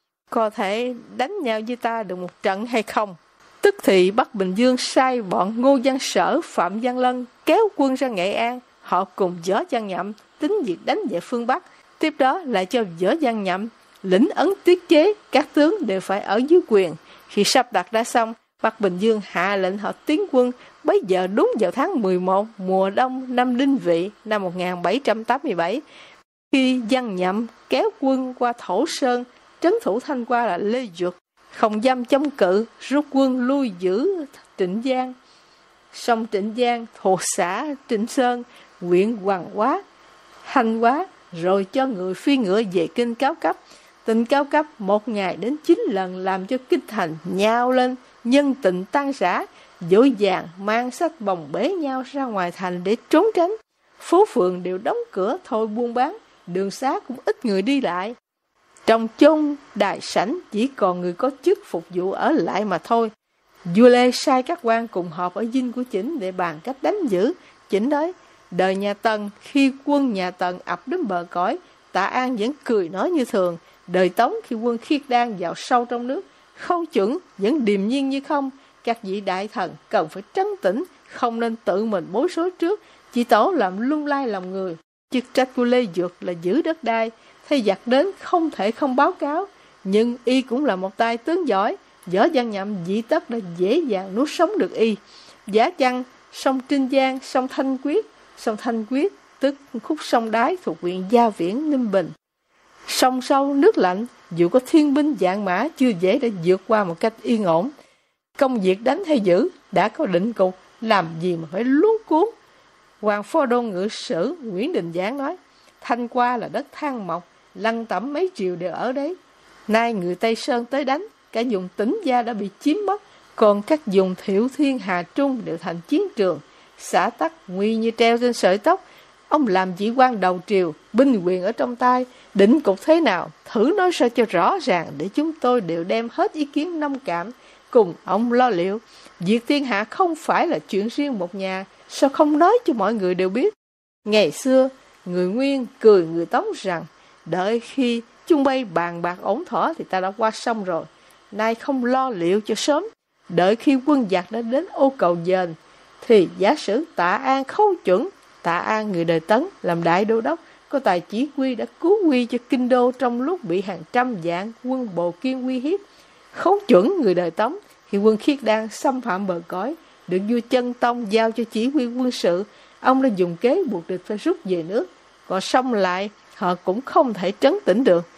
có thể đánh nhau với ta được một trận hay không. Tức thì Bắc Bình Dương sai bọn Ngô Văn Sở, Phạm Văn Lân kéo quân ra Nghệ An. Họ cùng Võ Văn Nhậm tính việc đánh về phương Bắc. Tiếp đó lại cho Võ Văn Nhậm lĩnh ấn tiết chế, các tướng đều phải ở dưới quyền. Khi sắp đặt đã xong, Bắc Bình Dương hạ lệnh họ tiến quân. Bấy giờ đúng vào tháng mười một mùa đông năm Đinh Vị năm một nghìn bảy trăm tám mươi bảy, khi Văn Nhậm kéo quân qua Thổ Sơn, trấn thủ Thanh Hoa là Lê Duật không dám chống cự, rút quân lui giữ Trịnh Giang. Sông Trịnh Giang thuộc xã Trịnh Sơn, huyện Hoàng Hóa, Thanh Hóa, rồi cho người phi ngựa về kinh Cao Cấp. Tình Cao Cấp một ngày đến chín lần, làm cho kinh thành nhao lên, nhân tình tan rã, vội vàng mang sách bồng bế nhau ra ngoài thành để trốn tránh. Phố phường đều đóng cửa thôi buôn bán, đường xá cũng ít người đi lại. Trong chốn đại sảnh chỉ còn người có chức phục vụ ở lại mà thôi. Vua Lê sai các quan cùng họp ở dinh của Chỉnh để bàn cách đánh giữ. Chỉnh nói, đời nhà Tần, khi quân nhà Tần ập đến bờ cõi, Tạ An vẫn cười nói như thường. Đời Tống, khi quân Khiết Đan vào sâu trong nước, Khâu Chuẩn vẫn điềm nhiên như không. Các vị đại thần cần phải trấn tĩnh, không nên tự mình bối rối trước, chỉ tổ làm lung lay lòng người. Chức trách của Lê Duật là giữ đất đai, thay giặc đến không thể không báo cáo, nhưng y cũng là một tay tướng giỏi. Võ Văn Nhậm dĩ tất đã dễ dàng nuốt sống được y. Giá chăng sông Trinh Giang, sông Thanh Quyết, sông Thanh Quyết tức khúc sông Đái thuộc huyện Gia Viễn, Ninh Bình. Sông sâu nước lạnh, dù có thiên binh vạn mã chưa dễ để vượt qua một cách yên ổn. Công việc đánh hay giữ đã có định cục, làm gì mà phải luống cuốn. Hoàng Phó Đô Ngự Sử Nguyễn Đình Giảng nói, Thanh Hoa là đất than mộc, Lăng Tẩm mấy triều đều ở đấy. Nay người Tây Sơn tới đánh, cả vùng Tĩnh Gia đã bị chiếm mất, còn các vùng Thiệu Thiên Hà Trung đều thành chiến trường. Xã tắc nguy như treo trên sợi tóc. Ông làm chỉ quan đầu triều, binh quyền ở trong tay, định cục thế nào, thử nói sao cho rõ ràng để chúng tôi đều đem hết ý kiến nông cảm, cùng ông lo liệu. Việc thiên hạ không phải là chuyện riêng một nhà, sao không nói cho mọi người đều biết. Ngày xưa, người Nguyên cười người Tống rằng, đợi khi chung bay bàn bạc ổn thỏa thì ta đã qua sông rồi. Nay không lo liệu cho sớm, đợi khi quân giặc đã đến ô cầu dền, thì giả sử Tạ An Khâu Chuẩn, Tạ An người đời Tấn làm đại đô đốc, có tài chỉ huy đã cứu nguy cho kinh đô trong lúc bị hàng trăm vạn quân Bồ Kiên uy hiếp. Khâu Chuẩn người đời Tống, khi quân Khiết Đan xâm phạm bờ cõi, được vua Chân Tông giao cho chỉ huy quân sự, ông đã dùng kế buộc địch phải rút về nước, còn xong lại họ cũng không thể trấn tĩnh được.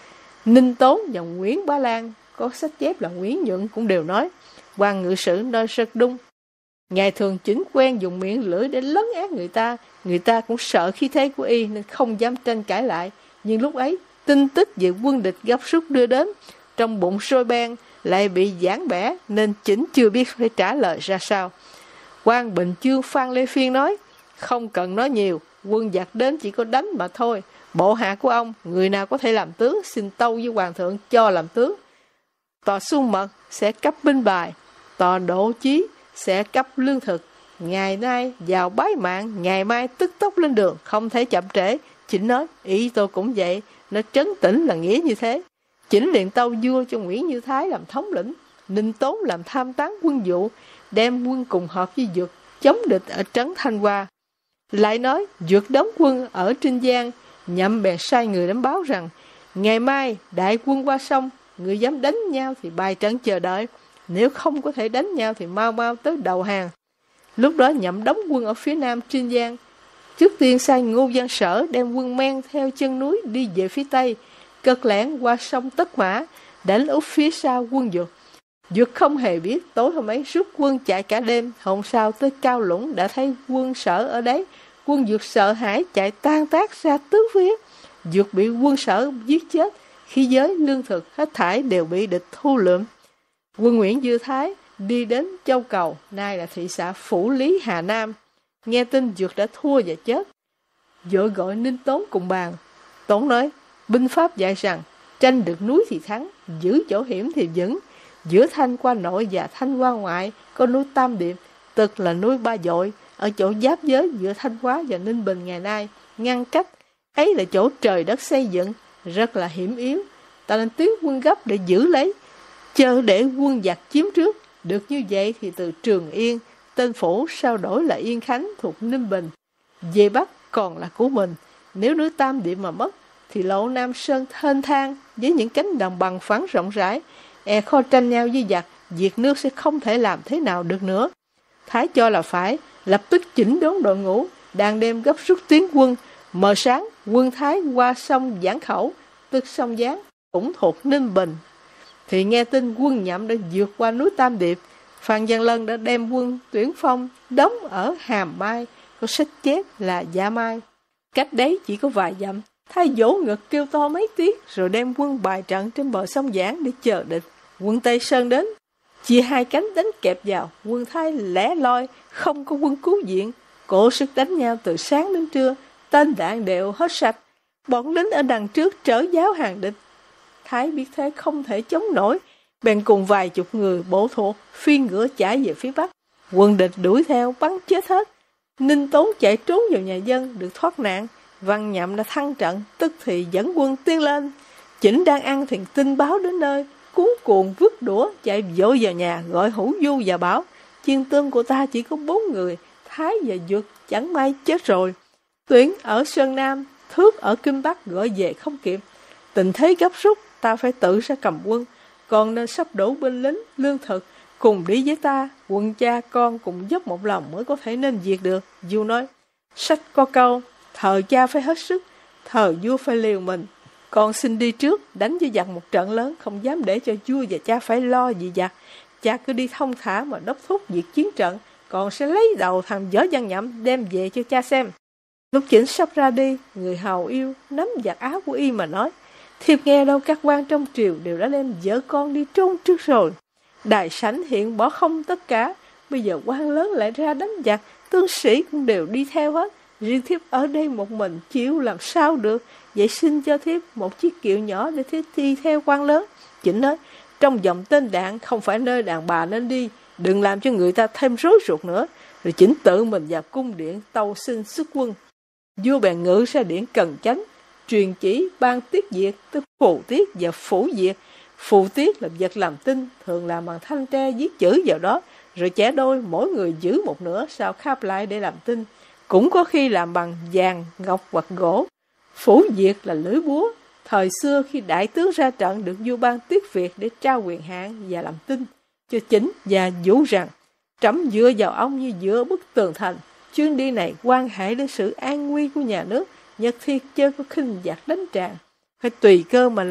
Ninh Tốn và Nguyễn Bá Lan có sách chép là Nguyễn Nhuận cũng đều nói, quan ngự sử nơi Sơn Đung, ngài thường chỉnh quen dùng miệng lưỡi để lấn át người ta, người ta cũng sợ khí thế của y nên không dám tranh cãi lại. Nhưng lúc ấy, tin tức về quân địch gấp rút đưa đến, trong bụng sôi beng lại bị giãn bẻ nên chỉnh chưa biết phải trả lời ra sao. Quan Bình Chương Phan Lê Phiên nói, không cần nói nhiều, quân giặc đến chỉ có đánh mà thôi. Bộ hạ của ông, người nào có thể làm tướng, xin tâu với hoàng thượng cho làm tướng. Tòa Xuân Mật sẽ cấp binh bài, tòa Đỗ Chí sẽ cấp lương thực. Ngày nay vào bái mạng, ngày mai tức tốc lên đường, không thể chậm trễ. Chỉnh nói, ý tôi cũng vậy, nó trấn tĩnh là nghĩa như thế. Chỉnh liền tâu vua cho Nguyễn Như Thái làm thống lĩnh, Ninh Tốn làm tham tán quân vụ, đem quân cùng hợp với Dược chống địch ở trấn Thanh Hoa. Lại nói, Dược đóng quân ở Trinh Giang, Nhậm bèn sai người đến báo rằng, ngày mai đại quân qua sông, người dám đánh nhau thì bài trận chờ đợi, nếu không có thể đánh nhau thì mau mau tới đầu hàng. Lúc đó Nhậm đóng quân ở phía nam Trinh Giang, trước tiên sai Ngô Văn Sở đem quân men theo chân núi đi về phía tây, cất lẻn qua sông Tất Mã, đánh úp phía sau quân Dược. Dược không hề biết, tối hôm ấy rút quân chạy cả đêm, hôm sau tới Cao Lũng đã thấy quân Sở ở đấy. Quân Dược sợ hãi chạy tan tác ra tứ phía. Dược bị quân Sở giết chết, khí giới lương thực hết thảy đều bị địch thu lượm. Quân Nguyễn Dư Thái đi đến Châu Cầu, nay là thị xã Phủ Lý Hà Nam, nghe tin Dược đã thua và chết, vội gọi Ninh Tốn cùng bàn. Tốn nói, binh pháp dạy rằng tranh được núi thì thắng, giữ chỗ hiểm thì vững. Giữa Thanh Hoa nội và Thanh Hoa ngoại có núi Tam Điệp, tức là núi Ba Dội, ở chỗ giáp giới giữa Thanh Hóa và Ninh Bình ngày nay, ngăn cách. Ấy là chỗ trời đất xây dựng, rất là hiểm yếu. Ta nên tiến quân gấp để giữ lấy, chờ để quân giặc chiếm trước. Được như vậy thì từ Trường Yên, Tên Phủ sao đổi là Yên Khánh thuộc Ninh Bình, về Bắc còn là của mình. Nếu núi Tam Điệp mà mất, thì lộ Nam Sơn thênh thang với những cánh đồng bằng phẳng rộng rãi, e kho tranh nhau với giặc, diệt nước sẽ không thể làm thế nào được nữa. Thái cho là phải, lập tức chỉnh đốn đội ngũ, đang đem gấp rút tiến quân. Mờ sáng, quân Thái qua sông Giảng Khẩu, tức sông Gián, cũng thuộc Ninh Bình. Thì nghe tin quân Nhậm đã vượt qua núi Tam Điệp, Phan Văn Lân đã đem quân Tuyển Phong đóng ở Hàm Mai, có sách chép là Dạ Mai. Cách đấy chỉ có vài dặm. Thái vỗ ngực kêu to mấy tiếng, rồi đem quân bài trận trên bờ sông Giảng để chờ địch. Quân Tây Sơn đến, chia hai cánh đánh kẹp vào. Quân Thái lẻ loi, không có quân cứu viện, cổ sức đánh nhau từ sáng đến trưa, tên đạn đều hết sạch. Bọn lính ở đằng trước trở giáo hàng địch. Thái biết thế không thể chống nổi, bèn cùng vài chục người bộ thuộc phi ngựa chạy về phía bắc. Quân địch đuổi theo bắn chết hết. Ninh Tốn chạy trốn vào nhà dân được thoát nạn. Văn Nhậm đã thắng trận, tức thì dẫn quân tiến lên. Chỉnh đang ăn thì tin báo đến nơi, cuống cuồng vứt đũa chạy vội vào nhà, gọi Hữu Du và bảo, chiên tương của ta chỉ có bốn người, Thái và Dược chẳng may chết rồi. Tuyển ở Sơn Nam, Thước ở Kinh Bắc gọi về không kịp. Tình thế gấp rút, ta phải tự ra cầm quân, còn nên sắp đổ binh lính, lương thực, cùng đi với ta, quân cha con cùng dốc một lòng mới có thể nên diệt được. Du nói, sách có câu, thời cha phải hết sức, thời vua phải liều mình. Con xin đi trước, đánh với giặc một trận lớn, không dám để cho vua và cha phải lo gì giặc. Cha cứ đi thông thả mà đốc thúc việc chiến trận, còn sẽ lấy đầu thằng Võ Văn Nhậm đem về cho cha xem. Lúc Chỉnh sắp ra đi, người hầu yêu nắm giặt áo của y mà nói, thiếp nghe đâu các quan trong triều đều đã đem vợ con đi trốn trước rồi. Đại sảnh hiện bỏ không tất cả, bây giờ quan lớn lại ra đánh giặc, tướng sĩ cũng đều đi theo hết. Riêng thiếp ở đây một mình chịu làm sao được, vậy xin cho thiếp một chiếc kiệu nhỏ để thiếp đi theo quan lớn. Chỉnh nói, trong dòng tên đạn không phải nơi đàn bà nên đi, đừng làm cho người ta thêm rối ruột nữa. Rồi Chỉnh tự mình vào cung điện tâu xin xuất quân. Vua bèn ngự ra điện Cần Chánh, truyền chỉ ban tiết diệt, tức phù tiết và phủ diệt. Phù tiết là vật làm tinh, thường làm bằng thanh tre viết chữ vào đó, rồi chẻ đôi mỗi người giữ một nửa sao khắp lại để làm tinh. Cũng có khi làm bằng vàng, ngọc hoặc gỗ. Phủ diệt là lưỡi búa. Thời xưa khi đại tướng ra trận được vua ban tiết Việt để trao quyền hạn và làm tinh cho Chỉnh và Vũ rằng, trẫm dựa vào ông như dựa bức tường thành. Chuyến đi này quan hệ đến sự an nguy của nhà nước, nhất thiết chớ có khinh giặc đánh tràn. Phải tùy cơ mà làm,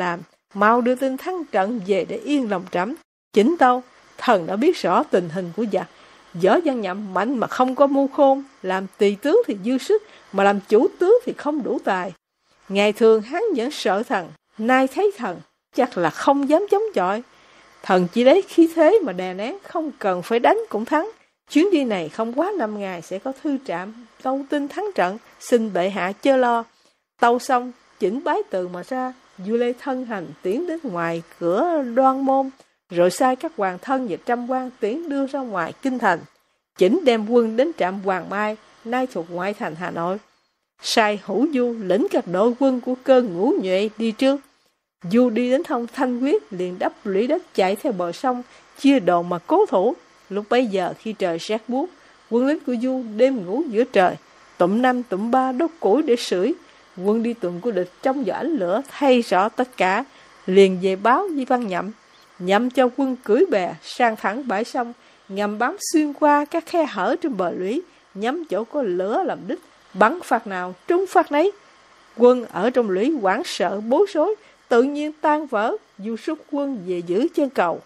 mau đưa tin thắng trận về để yên lòng trẫm. Chỉnh tâu, thần đã biết rõ tình hình của giặc. Võ Văn Nhậm mạnh mà không có mưu khôn, làm tỳ tướng thì dư sức, mà làm chủ tướng thì không đủ tài. Ngày thường hắn vẫn sợ thần, nay thấy thần, chắc là không dám chống chọi. Thần chỉ lấy khí thế mà đè nén, không cần phải đánh cũng thắng. Chuyến đi này không quá năm ngày sẽ có thư trạm, tâu tin thắng trận, xin bệ hạ chớ lo. Tâu xong, Chỉnh bái từ mà ra, vua Lê thân hành tiến đến ngoài cửa Đoan Môn, rồi sai các hoàng thân và trăm quan tiến đưa ra ngoài kinh thành. Chỉnh đem quân đến trạm Hoàng Mai, nay thuộc ngoại thành Hà Nội. Sai Hữu Du lĩnh các đội quân của Cơ Ngũ Nhuệ đi trước. Du đi đến thông Thanh Quyết, liền đắp lũy đất chạy theo bờ sông, chia đồn mà cố thủ. Lúc bấy giờ khi trời rét buốt, quân lính của Du đêm ngủ giữa trời, tụm năm tụm ba đốt củi để sưởi. Quân đi tuần của địch trong gió ánh lửa thay rõ tất cả, liền về báo với Văn Nhậm. Nhậm cho quân cưỡi bè sang thẳng bãi sông, ngầm bắn xuyên qua các khe hở trên bờ lũy, nhắm chỗ có lửa làm đích, bắn phát nào trúng phát nấy. Quân ở trong lũy hoảng sợ bối rối, tự nhiên tan vỡ. Du rút quân về giữ chân cầu.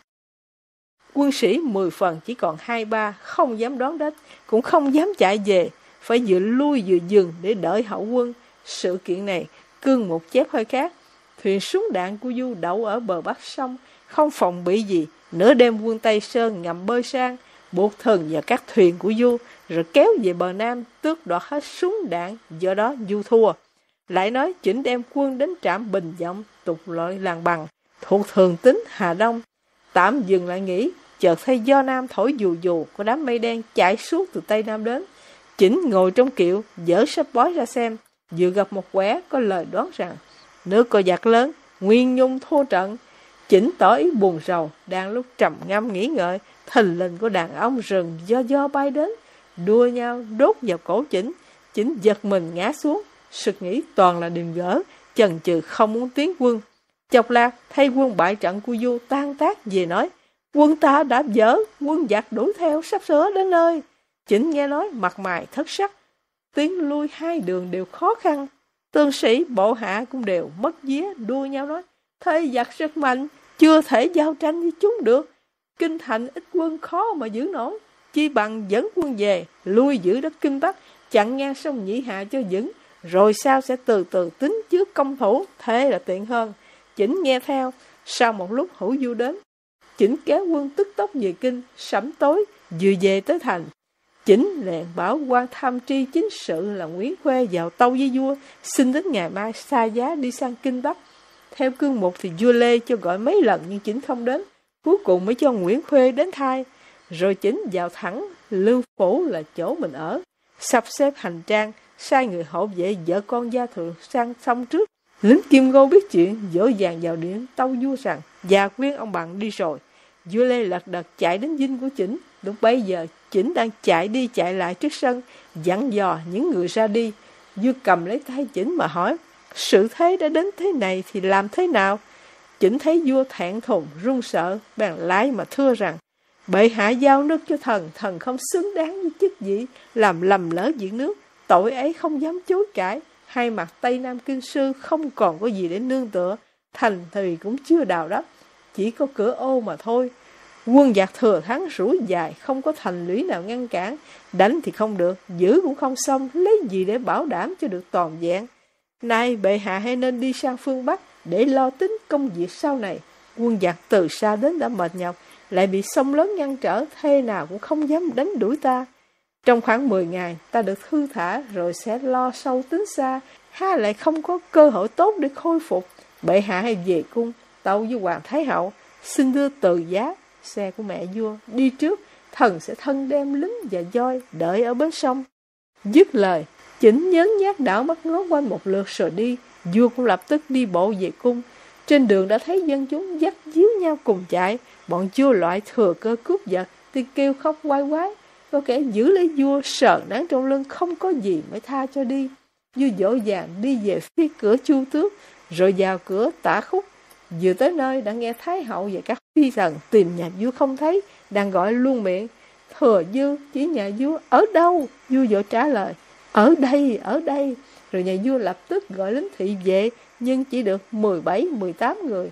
Quân sĩ mười phần chỉ còn hai ba, không dám đón đánh, cũng không dám chạy về, phải vừa lui vừa dừng để đợi hậu quân. Sự kiện này cương một chép hơi khác. Thuyền súng đạn của Du đậu ở bờ bắc sông, không phòng bị gì. Nửa đêm quân Tây Sơn ngầm bơi sang, buộc thần và các thuyền của Du, rồi kéo về bờ Nam, tước đoạt hết súng đạn. Do đó Du thua. Lại nói Chỉnh đem quân đến trạm Bình Vọng, tục loại làng Bằng, thuộc Thường Tín Hà Đông. Tạm dừng lại nghỉ, chợt thấy gió Nam thổi dù dù, có đám mây đen chạy suốt từ Tây Nam đến. Chỉnh ngồi trong kiệu, dở sách bói ra xem, vừa gặp một quẻ có lời đoán rằng nước có giặc lớn, Nguyên Nhung thua trận. Chỉnh tỏ ý buồn rầu, đang lúc trầm ngâm nghĩ ngợi, thình lình của đàn ông rừng do do bay đến, đua nhau đốt vào cổ Chỉnh. Chỉnh giật mình ngã xuống, sực nghĩ toàn là điềm gỡ, chần chừ không muốn tiến quân. Chốc lát thấy quân bại trận của Du tan tác về nói, quân ta đã dở, quân giặc đuổi theo sắp sửa đến nơi. Chỉnh nghe nói mặt mày thất sắc, tiến lui hai đường đều khó khăn. Tướng sĩ bộ hạ cũng đều mất vía, đua nhau nói, thế giặc rất mạnh, chưa thể giao tranh với chúng được. Kinh thành ít quân khó mà giữ nổi, chi bằng dẫn quân về, lui giữ đất Kinh Bắc, chặn ngang sông Nhị Hạ cho vững, rồi sao sẽ từ từ tính trước công thủ, thế là tiện hơn. Chỉnh nghe theo. Sau một lúc Hữu Du đến, Chỉnh kéo quân tức tốc về kinh. Sẩm tối vừa về tới thành, Chỉnh liền bảo quan tham tri chính sự là Nguyễn Khuê vào tâu với vua, xin đến ngày mai xa giá đi sang Kinh Bắc. Theo cương mục thì vua Lê cho gọi mấy lần nhưng Chỉnh không đến, cuối cùng mới cho Nguyễn Khuê đến thay. Rồi Chỉnh vào thẳng Lưu Phủ là chỗ mình ở, sắp xếp hành trang, sai người hộ vệ vợ con gia thường sang xong trước. Lính Kim Ngô biết chuyện, dỗ dàng vào điện tâu vua rằng già khuyên ông Bằng đi rồi. Vua Lê lật đật chạy đến dinh của Chỉnh. Lúc bấy giờ Chỉnh đang chạy đi chạy lại trước sân, dặn dò những người ra đi. Vua cầm lấy tay Chỉnh mà hỏi, sự thế đã đến thế này thì làm thế nào? Chỉnh thấy vua thẹn thùng run sợ, bèn lái mà thưa rằng, bệ hạ giao nước cho thần, thần không xứng đáng với chức vị, làm lầm lỡ việc nước, tội ấy không dám chối cãi. Hai mặt Tây Nam Kinh Sư không còn có gì để nương tựa, thành thì cũng chưa đào đắp, chỉ có cửa ô mà thôi. Quân giặc thừa thắng rủi dài, không có thành lũy nào ngăn cản, đánh thì không được, giữ cũng không xong, lấy gì để bảo đảm cho được toàn vẹn. Nay bệ hạ hay nên đi sang phương Bắc để lo tính công việc sau này. Quân giặc từ xa đến đã mệt nhọc, lại bị sông lớn ngăn trở, thế nào cũng không dám đánh đuổi ta. Trong khoảng mười ngày ta được thư thả, rồi sẽ lo sâu tính xa, ha lại không có cơ hội tốt để khôi phục. Bệ hạ hay về cung tâu với Hoàng Thái Hậu, xin đưa từ giá xe của mẹ vua đi trước, thần sẽ thân đem lính và voi đợi ở bến sông. Dứt lời, Chỉnh nhớn nhác đảo mắt ngó quanh một lượt rồi đi. Vua cũng lập tức đi bộ về cung. Trên đường đã thấy dân chúng dắt díu nhau cùng chạy, bọn vua loại thừa cơ cướp giật thì kêu khóc quái quái. Có kẻ giữ lấy vua, sờ nắng trong lưng không có gì mới tha cho đi. Vua dỗ dàng đi về phía cửa Chu Tước, rồi vào cửa Tả Khúc. Vừa tới nơi đã nghe Thái Hậu và các phi thần tìm nhà vua không thấy, đang gọi luôn miệng, thừa dư chỉ nhà vua ở đâu? Vua vội trả lời, ở đây, ở đây. Rồi nhà vua lập tức gọi lính thị vệ, nhưng chỉ được mười bảy, mười tám người.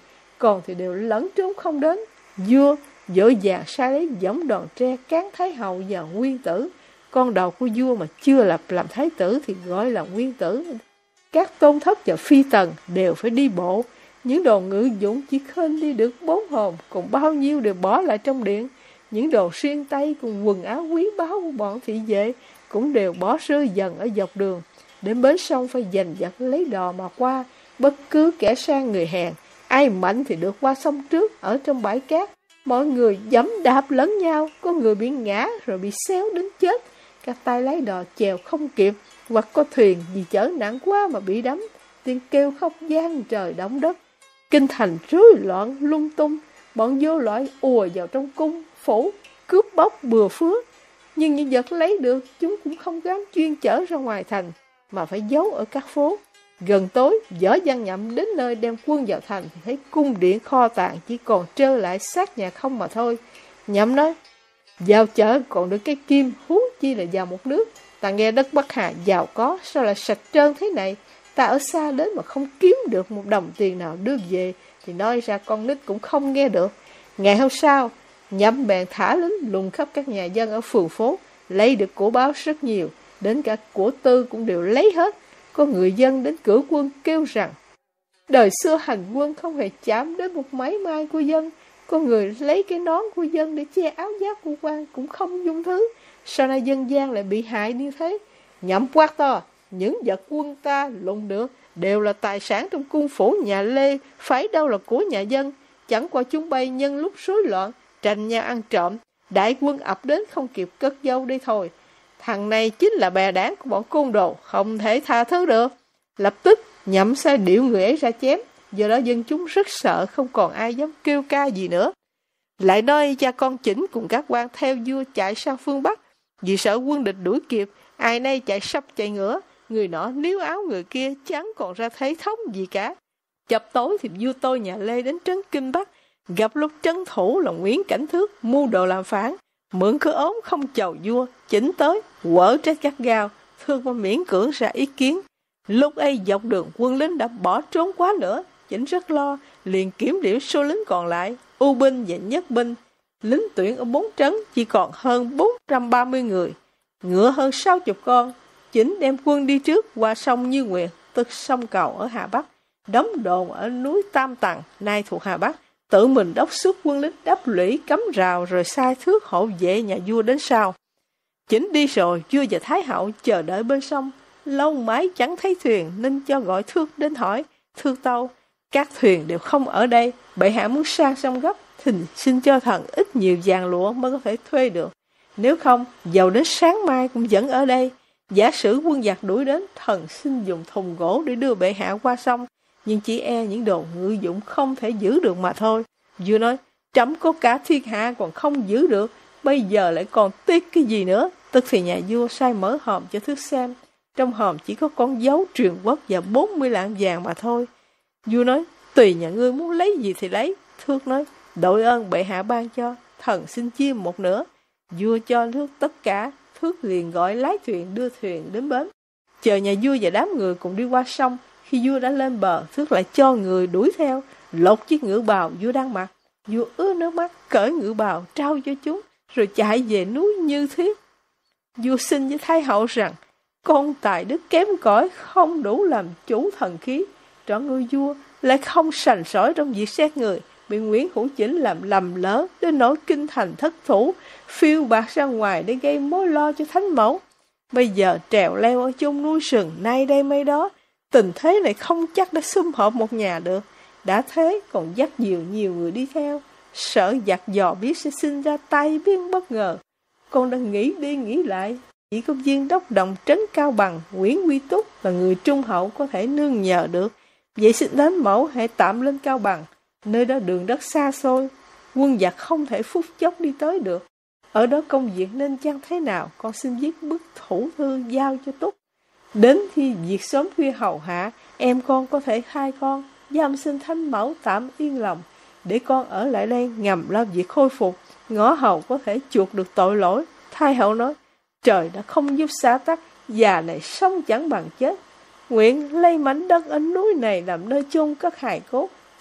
còn thì đều lẫn trốn không đến. Vua vội vàng sai lấy võng đòn tre cán Thái hậu và Nguyên tử. Con đầu của vua mà chưa lập làm thái tử thì gọi là Nguyên tử. Các tôn thất và phi tần đều phải đi bộ. Những đồ ngự dụng chỉ khênh đi được bốn hồn, còn bao nhiêu đều bỏ lại trong điện. Những đồ xuyên tay cùng quần áo quý báu của bọn thị vệ cũng đều bỏ rơi dần ở dọc đường. Đến bến sông phải giành giật lấy đò mà qua. Bất cứ kẻ sang người hèn, ai mạnh thì được qua sông trước. Ở trong bãi cát, mọi người giẫm đạp lẫn nhau, có người bị ngã rồi bị xéo đến chết. Các tay lái đò chèo không kịp, hoặc có thuyền vì chở nặng quá mà bị đắm. Tiếng kêu khóc vang trời động đất. Kinh thành rối loạn lung tung, bọn vô loại ùa vào trong cung phủ, cướp bóc bừa phứa. Nhưng những vật lấy được chúng cũng không dám chuyên chở ra ngoài thành, mà phải giấu ở các phố. Gần tối, Võ Văn Nhậm đến nơi đem quân vào thành thì thấy cung điện kho tàng chỉ còn trơ lại xác nhà không mà thôi. Nhậm nói: vào chợ còn được cái kim, huống chi là vào một nước. Ta nghe đất Bắc Hà giàu có, sao lại sạch trơn thế này? Ta ở xa đến mà không kiếm được một đồng tiền nào đưa về, thì nói ra con nít cũng không nghe được. Ngày hôm sau, Nhậm bèn thả lính lùng khắp các nhà dân ở phường phố, lấy được của báo rất nhiều, đến cả của tư cũng đều lấy hết. Có người dân đến cử quân kêu rằng: đời xưa hành quân không hề chạm đến một mảy may của dân. Có người lấy cái nón của dân để che áo giáp của quan cũng không dung thứ. Sao nay dân gian lại bị hại như thế? Nhậm quát to: những vật quân ta lùng được đều là tài sản trong cung phủ nhà Lê, phải đâu là của nhà dân. Chẳng qua chúng bay nhân lúc rối loạn, tranh nhau ăn trộm. Đại quân ập đến không kịp cất dâu đi thôi. Thằng này chính là bè đảng của bọn côn đồ, không thể tha thứ được. Lập tức Nhậm sai điệu người ấy ra chém. Do đó dân chúng rất sợ, không còn ai dám kêu ca gì nữa. Lại nói cha con Chỉnh cùng các quan theo vua chạy sang phương Bắc. Vì sợ quân địch đuổi kịp, ai nay chạy sắp chạy ngửa. Người nọ níu áo người kia, chẳng còn ra thấy thống gì cả. Chập tối thì vua tôi nhà Lê đến trấn Kinh Bắc. Gặp lúc trấn thủ là Nguyễn Cảnh Thước mưu đồ làm phản, mượn cớ ốm không chầu vua. Chỉnh tới quở trách gắt gao, Thước mới miễn cưỡng ra ý kiến. Lúc ấy dọc đường quân lính đã bỏ trốn quá nữa. Chỉnh rất lo, liền kiểm điểm số lính còn lại, ưu binh và nhất binh. Lính tuyển ở bốn trấn chỉ còn hơn bốn trăm ba mươi người, ngựa hơn sáu mươi con. Chỉnh đem quân đi trước qua sông Như Nguyệt, tức sông Cầu ở Hà Bắc, đóng đồn ở núi Tam Tầng, nay thuộc Hà Bắc. Tự mình đốc xuất quân lính đắp lũy cấm rào, rồi sai Thước hộ vệ nhà vua đến sau. Chỉnh đi rồi, vua và Thái hậu chờ đợi bên sông. Lâu mãi chẳng thấy thuyền nên cho gọi Thước đến hỏi. Thước tâu: các thuyền đều không ở đây, bệ hạ muốn sang sông gấp, thỉnh xin cho thần ít nhiều vàng lụa mới có thể thuê được. Nếu không, dầu đến sáng mai cũng vẫn ở đây. Giả sử quân giặc đuổi đến, thần xin dùng thùng gỗ để đưa bệ hạ qua sông, nhưng chỉ e những đồ ngự dụng không thể giữ được mà thôi. Vua nói: trẫm có cả thiên hạ còn không giữ được, bây giờ lại còn tiếc cái gì nữa. Tức thì nhà vua sai mở hòm cho Thước xem. Trong hòm chỉ có con dấu truyền quốc và bốn mươi lạng vàng mà thôi. Vua nói: tùy nhà ngươi muốn lấy gì thì lấy. Thước nói: đội ơn bệ hạ ban cho, thần xin chia một nửa. Vua cho Thước tất cả. Thước liền gọi lái thuyền đưa thuyền đến bến, chờ nhà vua và đám người cùng đi qua sông. Khi vua đã lên bờ, Thước lại cho người đuổi theo, lột chiếc ngựa bào vua đang mặc. Vua ứa nước mắt cởi ngựa bào trao cho chúng, rồi chạy về núi Như Thiết. Vua xin với Thái hậu rằng: con tài đức kém cỏi, không đủ làm chủ thần khí. Trọn ngôi vua lại không sành sỏi trong việc xét người, bị Nguyễn Hữu Chỉnh làm lầm lỡ đến nỗi kinh thành thất thủ, phiêu bạt ra ngoài để gây mối lo cho thánh mẫu. Bây giờ trèo leo ở chung núi sừng, nay đây mấy đó, tình thế này không chắc đã sum họp một nhà được. Đã thế còn dắt nhiều nhiều người đi theo, sợ giặc dò biết sẽ sinh ra tai biến bất ngờ. Con đang nghĩ đi nghĩ lại, chỉ có viên đốc đồng trấn Cao Bằng, Nguyễn Quy Túc là người trung hậu có thể nương nhờ được. Vậy xin thánh mẫu hãy tạm lên Cao Bằng, nơi đó đường đất xa xôi, quân giặc không thể phút chốc đi tới được. Ở đó công việc nên chăng thế nào, con xin viết bức thủ thư giao cho Túc. Đến khi việc sớm khuya hầu hạ, em con có thể khai con, giam xin thánh mẫu tạm yên lòng, để con ở lại đây ngầm lo việc khôi phục, ngõ hầu có thể chuộc được tội lỗi. Thái hậu nói: trời đã không giúp xã tắc, già này sống chẳng bằng chết. Nguyện lấy mảnh đất ở núi này làm nơi chôn cất hài cốt,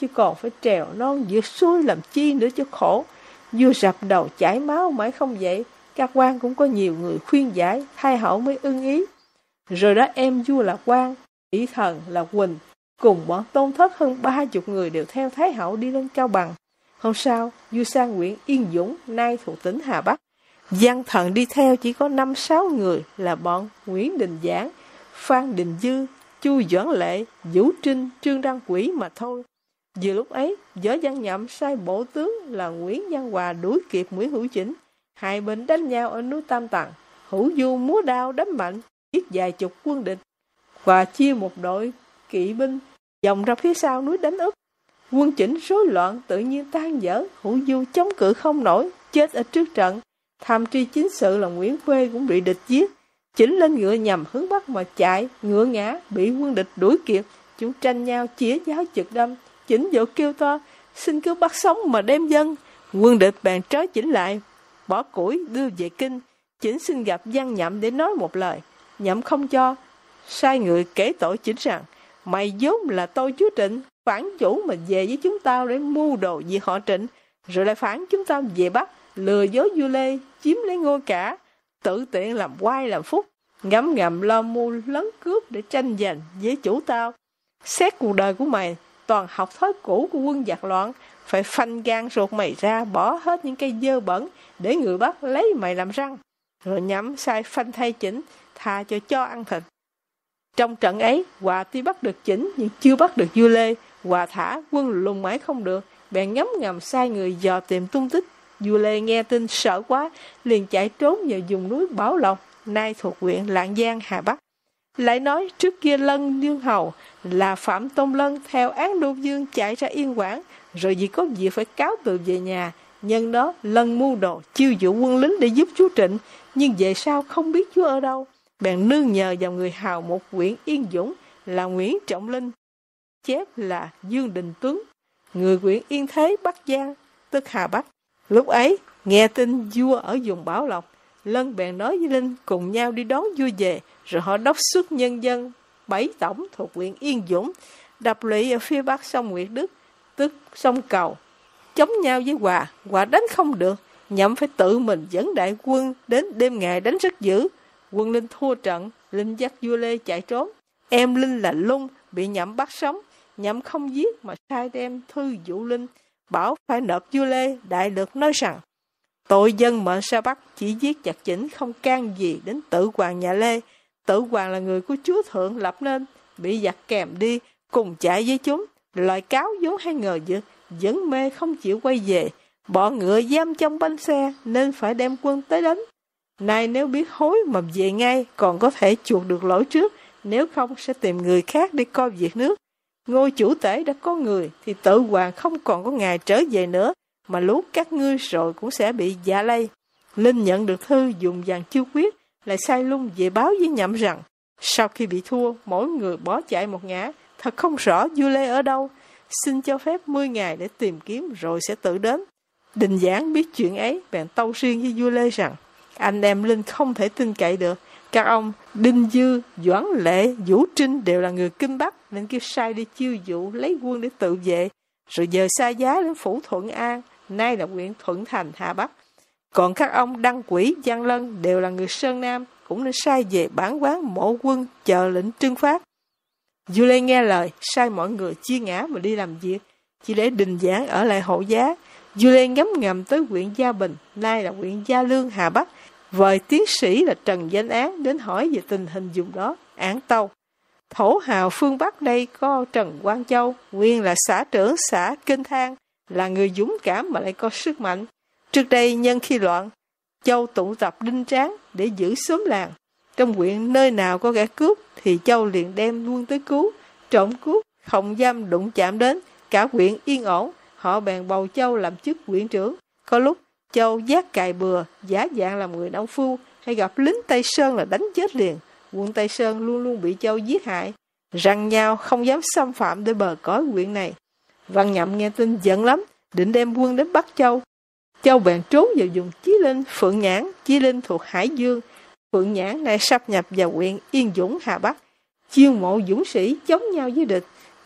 chứ còn phải trèo non vượt suối làm chi nữa cho khổ. Vua rập đầu chảy máu mãi không dậy, các quan cũng có nhiều người khuyên giải, thái hậu mới ưng ý. Rồi đó em vua là Quan, tỷ thần là Quỳnh, cùng bọn tôn thất hơn ba chục người đều theo thái hậu đi lên Cao Bằng. Hôm sau, vua sang huyện Yên Dũng, nay thuộc tỉnh Hà Bắc. Văn thần đi theo chỉ có năm sáu người là bọn Nguyễn Đình Giảng, Phan Đình Dư, Chu Doãn Lệ, Vũ Trinh, Trương Đăng Quỷ mà thôi. Vừa lúc ấy, Võ Văn Nhậm sai bộ tướng là Nguyễn Văn Hòa đuổi kịp Nguyễn Hữu Chỉnh. Hai bên đánh nhau ở núi Tam Tầng. Hữu Du múa đao đấm mạnh, giết vài chục quân địch. Và chia một đội kỵ binh vòng ra phía sau núi đánh úp. Quân Chỉnh rối loạn tự nhiên tan vỡ. Hữu Du chống cự không nổi, chết ở trước trận. Tham tri chính sự là Nguyễn Khuê cũng bị địch giết. Chỉnh lên ngựa nhằm hướng bắc mà chạy, ngựa ngã, bị quân địch đuổi kịp. Chúng tranh nhau chĩa giáo trực đâm. Chỉnh vội kêu to, xin cứ bắt sống mà đem dân. Quân địch bèn trói Chỉnh lại, bỏ củi đưa về kinh. Chỉnh xin gặp Văn Nhậm để nói một lời. Nhậm không cho, sai người kể tội Chỉnh rằng, mày vốn là tôi chúa Trịnh, phản chủ mà về với chúng tao để mưu đồ diệt họ Trịnh, rồi lại phản chúng tao về Bắc, lừa dối vua Lê, chiếm lấy ngôi cả, tự tiện làm oai làm phúc, ngấm ngầm lo mưu lấn cướp để tranh giành với chủ tao. Xét cuộc đời của mày, toàn học thói cũ của quân giặc loạn, phải phanh gan ruột mày ra, bỏ hết những cây dơ bẩn để người Bắc lấy mày làm răng. Rồi Nhậm sai phanh thay Chỉnh, tha cho cho ăn thịt. Trong trận ấy, Hòa tuy bắt được Chỉnh nhưng chưa bắt được vua Lê. Hòa thả quân lùng mãi không được, bèn ngấm ngầm sai người dò tìm tung tích. Vua Lê nghe tin sợ quá, liền chạy trốn vào vùng núi Bảo Lộc, nay thuộc huyện Lạng Giang, Hà Bắc. Lại nói trước kia Lân Dương Hầu là Phạm Tôn Lân theo án đô vương chạy ra Yên Quảng, rồi vì có việc phải cáo từ về nhà. Nhân đó Lân mưu đồ chiêu dụ quân lính để giúp chúa Trịnh, nhưng về sau không biết chúa ở đâu, bèn nương nhờ vào người hào một huyện Yên Dũng là Nguyễn Trọng Linh, chép là Dương Đình Tuấn, người huyện Yên Thế Bắc Giang, tức Hà Bắc. Lúc ấy nghe tin vua ở vùng Bảo Lộc, Lân bèn nói với Linh cùng nhau đi đón vua về, rồi họ đốc xuất nhân dân bảy tổng thuộc huyện Yên Dũng, đập lụy ở phía bắc sông Nguyệt Đức, tức sông Cầu, chống nhau với Hòa. Hòa đánh không được, Nhậm phải tự mình dẫn đại quân đến, đêm ngày đánh rất dữ. Quân Linh thua trận, Linh dắt vua Lê chạy trốn. Em Linh là Lung bị Nhậm bắt sống, Nhậm không giết mà sai đem thư dụ Linh, bảo phải nộp vua Lê. Đại lược nói rằng, tội dân mệnh sa Bắc chỉ giết chặt Chỉnh, không can gì đến Tự Hoàng nhà Lê. Tự Hoàng là người của chúa thượng lập nên, bị giặc kèm đi, cùng chạy với chúng. Lời cáo vốn hay ngờ vực, vẫn mê không chịu quay về. Bọn ngựa giam trong bánh xe, nên phải đem quân tới đánh. Nay nếu biết hối mà về ngay, còn có thể chuộc được lỗi trước, nếu không sẽ tìm người khác để coi việc nước. Ngôi chủ tể đã có người, thì Tự Hoàng không còn có ngày trở về nữa, mà lú các ngươi rồi cũng sẽ bị dạ lây. Linh nhận được thư dùng vàng chiêu quyết, lại sai Lung về báo với Nhậm rằng, sau khi bị thua, mỗi người bỏ chạy một ngã, thật không rõ vua Lê ở đâu, xin cho phép mười ngày để tìm kiếm rồi sẽ tự đến. Đình Giảng biết chuyện ấy, bèn tâu riêng với vua Lê rằng, anh em Linh không thể tin cậy được. Các ông Đinh Dư, Doãn Lệ, Vũ Trinh đều là người Kinh Bắc, nên kêu sai đi chiêu dụ lấy quân để tự vệ, rồi dời xa giá đến phủ Thuận An, nay là huyện Thuận Thành, Hà Bắc. Còn các ông Đăng Quỷ, Văn Lân đều là người Sơn Nam, cũng nên sai về bản quán mộ quân chờ lệnh trưng phát. Vua Lê nghe lời, sai mọi người chia ngã mà đi làm việc, chỉ để Đình Giảng ở lại hộ giá. Vua Lê ngấm ngầm tới huyện Gia Bình, nay là huyện Gia Lương, Hà Bắc, vời tiến sĩ là Trần Danh Án đến hỏi về tình hình vùng đó, án tâu. Thổ hào phương Bắc đây có Trần Quang Châu, nguyên là xã trưởng xã Kinh Thang, là người dũng cảm mà lại có sức mạnh. Trước đây nhân khi loạn, Châu tụ tập đinh tráng để giữ xóm làng. Trong huyện nơi nào có kẻ cướp thì Châu liền đem quân tới cứu, trộm cướp không dám đụng chạm đến, cả huyện yên ổn. Họ bèn bầu Châu làm chức huyện trưởng. Có lúc Châu giác cài bừa, giả dạng làm người nông phu, hay gặp lính Tây Sơn là đánh chết liền. Quân Tây Sơn luôn luôn bị Châu giết hại, răng nhau không dám xâm phạm để bờ cõi huyện này. Văn Nhậm nghe tin giận lắm, định đem quân đến bắt Châu. Châu bèn trốn vào vùng Chí Linh, Phượng Nhãn. Chí Linh thuộc Hải Dương, Phượng Nhãn nay sắp nhập vào huyện Yên Dũng, Hà Bắc. Chiêu mộ dũng sĩ chống nhau với địch.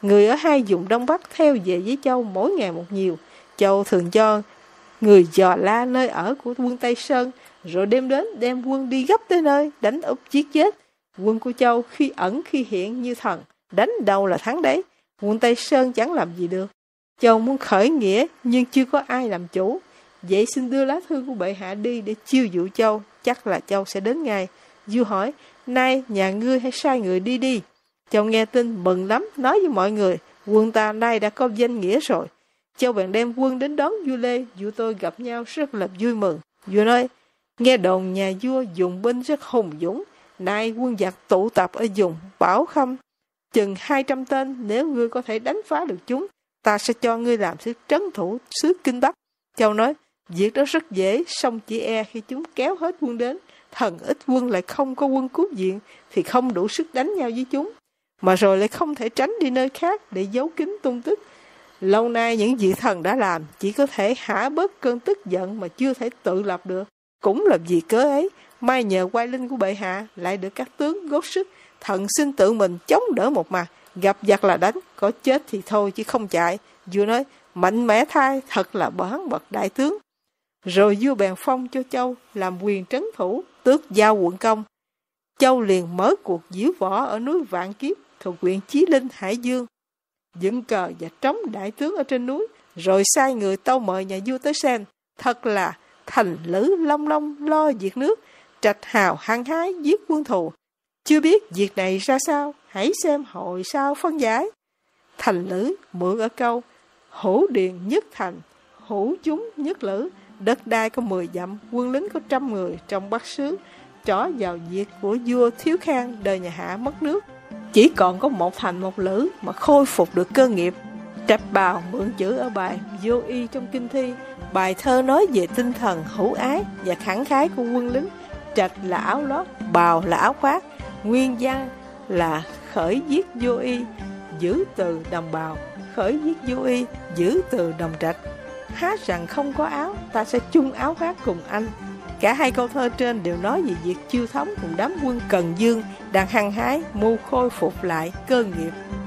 Người ở hai vùng Đông Bắc theo về với Châu mỗi ngày một nhiều. Châu thường cho người dò la nơi ở của quân Tây Sơn, rồi đem đến đem quân đi gấp tới nơi, đánh úp giết chết. Quân của Châu khi ẩn khi hiện như thần, đánh đâu là thắng đấy. Quân Tây Sơn chẳng làm gì được. Châu muốn khởi nghĩa nhưng chưa có ai làm chủ. Vậy xin đưa lá thư của bệ hạ đi để chiêu dụ Châu, chắc là Châu sẽ đến ngay. Vua hỏi, nay nhà ngươi hãy sai người đi đi. Châu nghe tin mừng lắm, nói với mọi người, quân ta nay đã có danh nghĩa rồi. Châu bèn đem quân đến đón vua Lê, vua tôi gặp nhau rất là vui mừng. Vua nói, nghe đồn nhà vua dùng binh rất hùng dũng, nay quân giặc tụ tập ở vùng Bảo Khâm, chừng hai trăm tên, nếu ngươi có thể đánh phá được chúng, ta sẽ cho ngươi làm sức trấn thủ xứ Kinh Bắc. Châu nói, việc đó rất dễ, song chỉ e khi chúng kéo hết quân đến, thần ít quân lại không có quân cứu viện, thì không đủ sức đánh nhau với chúng, mà rồi lại không thể tránh đi nơi khác để giấu kín tung tích. Lâu nay những vị thần đã làm, chỉ có thể hả bớt cơn tức giận mà chưa thể tự lập được. Cũng là vì cớ ấy, may nhờ oai linh của bệ hạ lại được các tướng gót sức, thần xin tự mình chống đỡ một mặt, gặp giặc là đánh, có chết thì thôi chứ không chạy. Vua nói, mạnh mẽ thay, thật là bán bậc đại tướng. Rồi vua bèn phong cho Châu làm quyền trấn thủ, tước giao quận công. Châu liền mở cuộc diễu võ ở núi Vạn Kiếp, thuộc huyện Chí Linh, Hải Dương, dựng cờ và trống đại tướng ở trên núi, rồi sai người tâu mời nhà vua tới xem. Thật là Thành Lữ long long lo việc nước, Trạch Hào hăng hái giết quân thù. Chưa biết việc này ra sao, hãy xem hồi sau phân giải. Thành Lữ mượn ở câu, hữu điền nhất thành, hữu chúng nhất lữ. Đất đai có mười dặm, quân lính có trăm người trong Bắc xứ, trỏ vào việc của vua Thiếu Khang đời nhà Hạ mất nước. Chỉ còn có một thành một lữ mà khôi phục được cơ nghiệp. Trạch Bào mượn chữ ở bài Vô Y trong kinh thi. Bài thơ nói về tinh thần hữu ái và khẳng khái của quân lính. Trạch là áo lót, bào là áo khoác. Nguyên văn là khởi viết Vô Y, giữ từ đồng bào, khởi viết Vô Y, giữ từ đồng trạch. Hát rằng không có áo, ta sẽ chung áo khoác cùng anh. Cả hai câu thơ trên đều nói về việc Chiêu Thống cùng đám quân Cần Dương đang hăng hái mưu khôi phục lại cơ nghiệp.